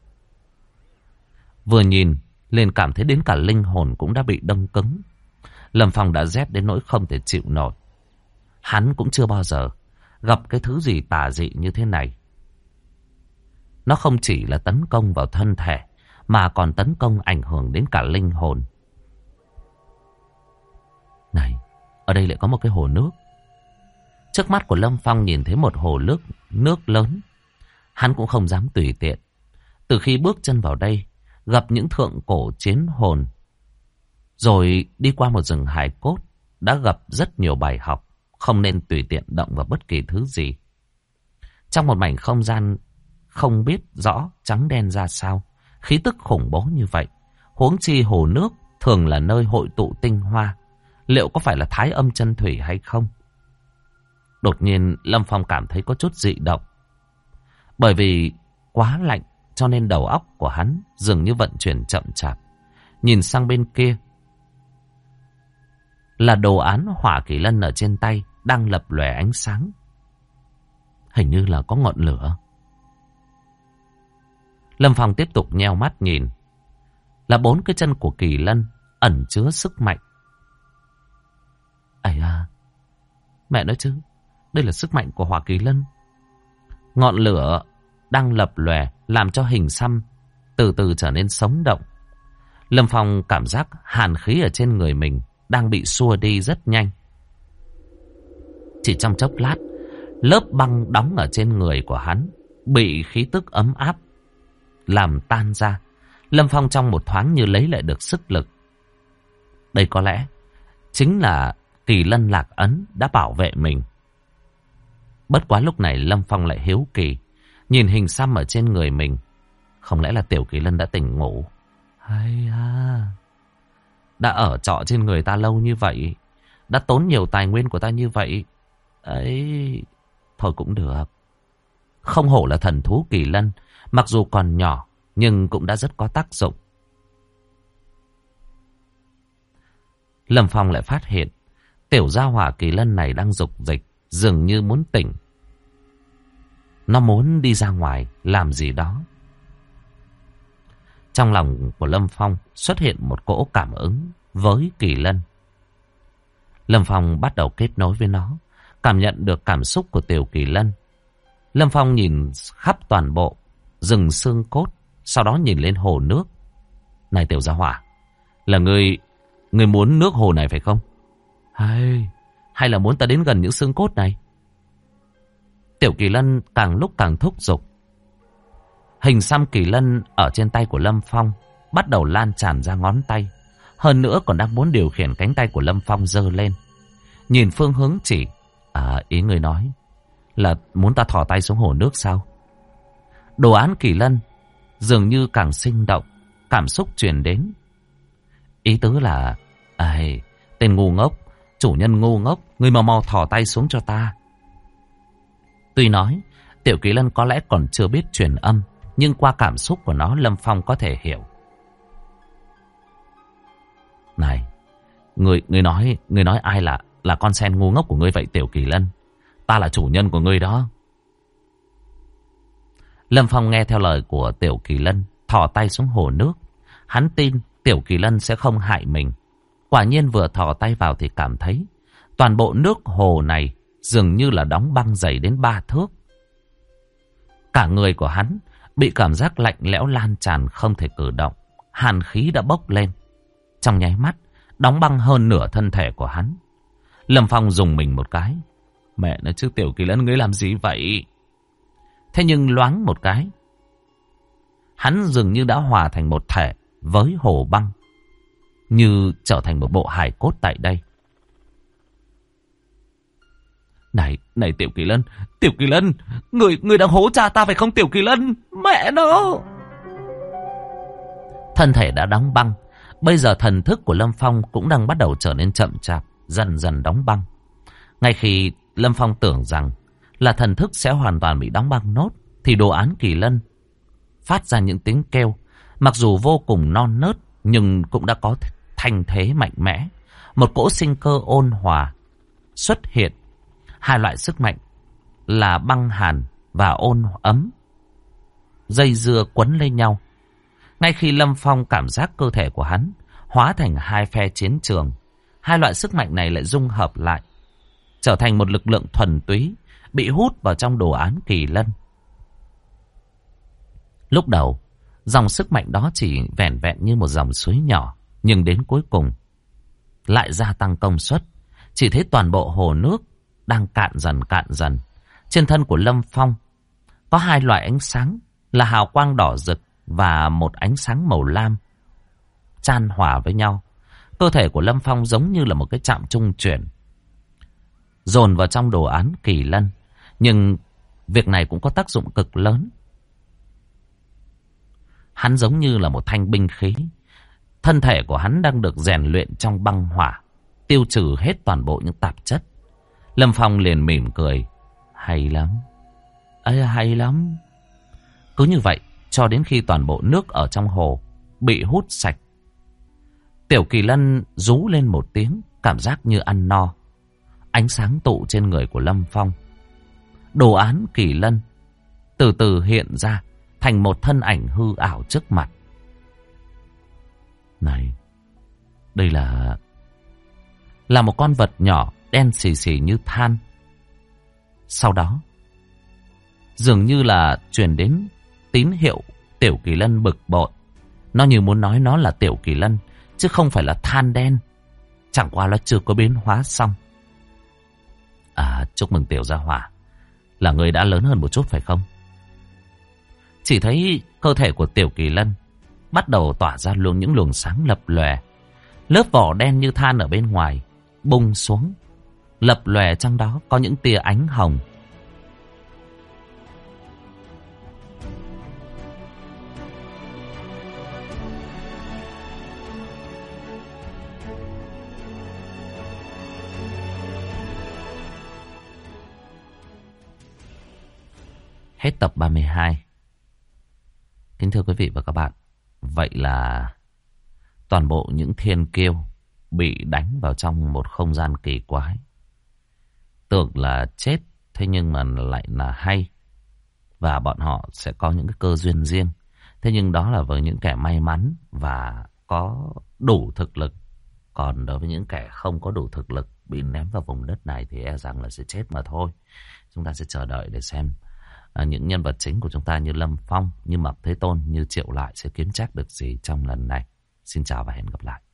Vừa nhìn liền cảm thấy đến cả linh hồn cũng đã bị đông cứng. Lâm Phong đã rét đến nỗi không thể chịu nổi. Hắn cũng chưa bao giờ gặp cái thứ gì tà dị như thế này. Nó không chỉ là tấn công vào thân thể, mà còn tấn công ảnh hưởng đến cả linh hồn. Này, ở đây lại có một cái hồ nước. Trước mắt của Lâm Phong nhìn thấy một hồ nước lớn. Hắn cũng không dám tùy tiện. Từ khi bước chân vào đây, gặp những thượng cổ chiến hồn, rồi đi qua một rừng hài cốt, đã gặp rất nhiều bài học. Không nên tùy tiện động vào bất kỳ thứ gì. Trong một mảnh không gian không biết rõ trắng đen ra sao, khí tức khủng bố như vậy. Huống chi hồ nước thường là nơi hội tụ tinh hoa. Liệu có phải là thái âm chân thủy hay không? Đột nhiên Lâm Phong cảm thấy có chút dị động. Bởi vì quá lạnh cho nên đầu óc của hắn dường như vận chuyển chậm chạp. Nhìn sang bên kia là đồ án hỏa kỳ lân ở trên tay đang lập lòe ánh sáng. Hình như là có ngọn lửa. Lâm Phong tiếp tục nheo mắt nhìn. Là 4 cái chân của kỳ lân ẩn chứa sức mạnh. Ây à, mẹ nói chứ, đây là sức mạnh của hỏa kỳ lân. Ngọn lửa đang lập lòe làm cho hình xăm từ từ trở nên sống động. Lâm Phong cảm giác hàn khí ở trên người mình đang bị xua đi rất nhanh. Chỉ trong chốc lát, lớp băng đóng ở trên người của hắn bị khí tức ấm áp làm tan ra. Lâm Phong trong một thoáng như lấy lại được sức lực. Đây có lẽ chính là kỳ lân lạc ấn đã bảo vệ mình. Bất quá lúc này Lâm Phong lại hiếu kỳ, nhìn hình xăm ở trên người mình. Không lẽ là tiểu kỳ lân đã tỉnh ngủ? Hay à, đã ở trọ trên người ta lâu như vậy, đã tốn nhiều tài nguyên của ta như vậy ấy, thôi cũng được. Không hổ là thần thú kỳ lân, mặc dù còn nhỏ nhưng cũng đã rất có tác dụng. Lâm Phong lại phát hiện tiểu gia hỏa kỳ lân này đang dục dịch, dường như muốn tỉnh. Nó muốn đi ra ngoài làm gì đó. Trong lòng của Lâm Phong xuất hiện một cỗ cảm ứng với kỳ lân. Lâm Phong bắt đầu kết nối với nó, cảm nhận được cảm xúc của tiểu kỳ lân. Lâm Phong nhìn khắp toàn bộ rừng xương cốt, sau đó nhìn lên hồ nước. Này tiểu gia hỏa, là ngươi muốn nước hồ này phải không? Hay là muốn ta đến gần những xương cốt này? Tiểu kỳ lân càng lúc càng thúc giục. Hình xăm kỳ lân ở trên tay của Lâm Phong bắt đầu lan tràn ra ngón tay. Hơn nữa còn đang muốn điều khiển cánh tay của Lâm Phong giơ lên. Nhìn phương hướng chỉ. Ý người nói là muốn ta thò tay xuống hồ nước sao? Đồ án kỳ lân dường như càng sinh động, cảm xúc truyền đến. Ý tứ là tên ngu ngốc, chủ nhân ngu ngốc, ngươi mau thò tay xuống cho ta. Tuy nói tiểu kỳ lân có lẽ còn chưa biết truyền âm, nhưng qua cảm xúc của nó Lâm Phong có thể hiểu. Này, ngươi nói ai là con sen ngu ngốc của ngươi vậy tiểu kỳ lân? Ta là chủ nhân của ngươi đó. Lâm Phong nghe theo lời của tiểu kỳ lân, thò tay xuống hồ nước. Hắn tin tiểu kỳ lân sẽ không hại mình. Quả nhiên vừa thò tay vào thì cảm thấy toàn bộ nước hồ này dường như là đóng băng dày đến 3 thước. Cả người của hắn bị cảm giác lạnh lẽo lan tràn không thể cử động. Hàn khí đã bốc lên. Trong nháy mắt, đóng băng hơn nửa thân thể của hắn. Lâm Phong dùng mình một cái. Mẹ nó chứ tiểu kỳ lân ngươi làm gì vậy? Thế nhưng loáng một cái, hắn dường như đã hòa thành một thể với hồ băng, như trở thành một bộ hài cốt tại đây. Này tiểu kỳ lân, người đang hố cha ta phải không tiểu kỳ lân? Mẹ nó! Thân thể đã đóng băng, bây giờ thần thức của Lâm Phong cũng đang bắt đầu trở nên chậm chạp, dần dần đóng băng. Ngay khi Lâm Phong tưởng rằng là thần thức sẽ hoàn toàn bị đóng băng nốt, thì đồ án kỳ lân phát ra những tiếng kêu, mặc dù vô cùng non nớt nhưng cũng đã có thanh thế mạnh mẽ. Một cỗ sinh cơ ôn hòa xuất hiện. Hai loại sức mạnh là băng hàn và ôn ấm dây dưa quấn lên nhau. Ngay khi Lâm Phong cảm giác cơ thể của hắn hóa thành hai phe chiến trường, hai loại sức mạnh này lại dung hợp lại, trở thành một lực lượng thuần túy bị hút vào trong đồ án kỳ lân. Lúc đầu, dòng sức mạnh đó chỉ vẻn vẹn như một dòng suối nhỏ, nhưng đến cuối cùng lại gia tăng công suất. Chỉ thấy toàn bộ hồ nước đang cạn dần. Trên thân của Lâm Phong có hai loại ánh sáng là hào quang đỏ rực và một ánh sáng màu lam chan hòa với nhau. Cơ thể của Lâm Phong giống như là một cái trạm trung chuyển dồn vào trong đồ án kỳ lân. Nhưng việc này cũng có tác dụng cực lớn. Hắn giống như là một thanh binh khí. Thân thể của hắn đang được rèn luyện trong băng hỏa, tiêu trừ hết toàn bộ những tạp chất. Lâm Phong liền mỉm cười. Hay lắm. Hay lắm. Cứ như vậy cho đến khi toàn bộ nước ở trong hồ bị hút sạch. Tiểu kỳ lân rú lên một tiếng, cảm giác như ăn no. Ánh sáng tụ trên người của Lâm Phong. Đồ án kỳ lân từ từ hiện ra thành một thân ảnh hư ảo trước mặt. Này, đây là một con vật nhỏ đen xì xì như than. Sau đó dường như là truyền đến tín hiệu tiểu kỳ lân bực bội. Nó như muốn nói nó là tiểu kỳ lân chứ không phải là than đen. Chẳng qua nó chưa có biến hóa xong. Chúc mừng tiểu gia hỏa, là người đã lớn hơn một chút phải không? Chỉ thấy cơ thể của tiểu kỳ lân bắt đầu tỏa ra những luồng sáng lập lòe. Lớp vỏ đen như than ở bên ngoài bung xuống, lập lòe trong đó có những tia ánh hồng. Hết tập 32. Kính thưa quý vị và các bạn, vậy là toàn bộ những thiên kiêu bị đánh vào trong một không gian kỳ quái. Tưởng là chết, thế nhưng mà lại là hay. Và bọn họ sẽ có những cái cơ duyên riêng. Thế nhưng đó là với những kẻ may mắn và có đủ thực lực. Còn đối với những kẻ không có đủ thực lực bị ném vào vùng đất này thì e rằng là sẽ chết mà thôi. Chúng ta sẽ chờ đợi để xem những nhân vật chính của chúng ta như Lâm Phong, như Mập Thế Tôn, như Triệu Lại sẽ kiếm trác được gì trong lần này. Xin chào và hẹn gặp lại.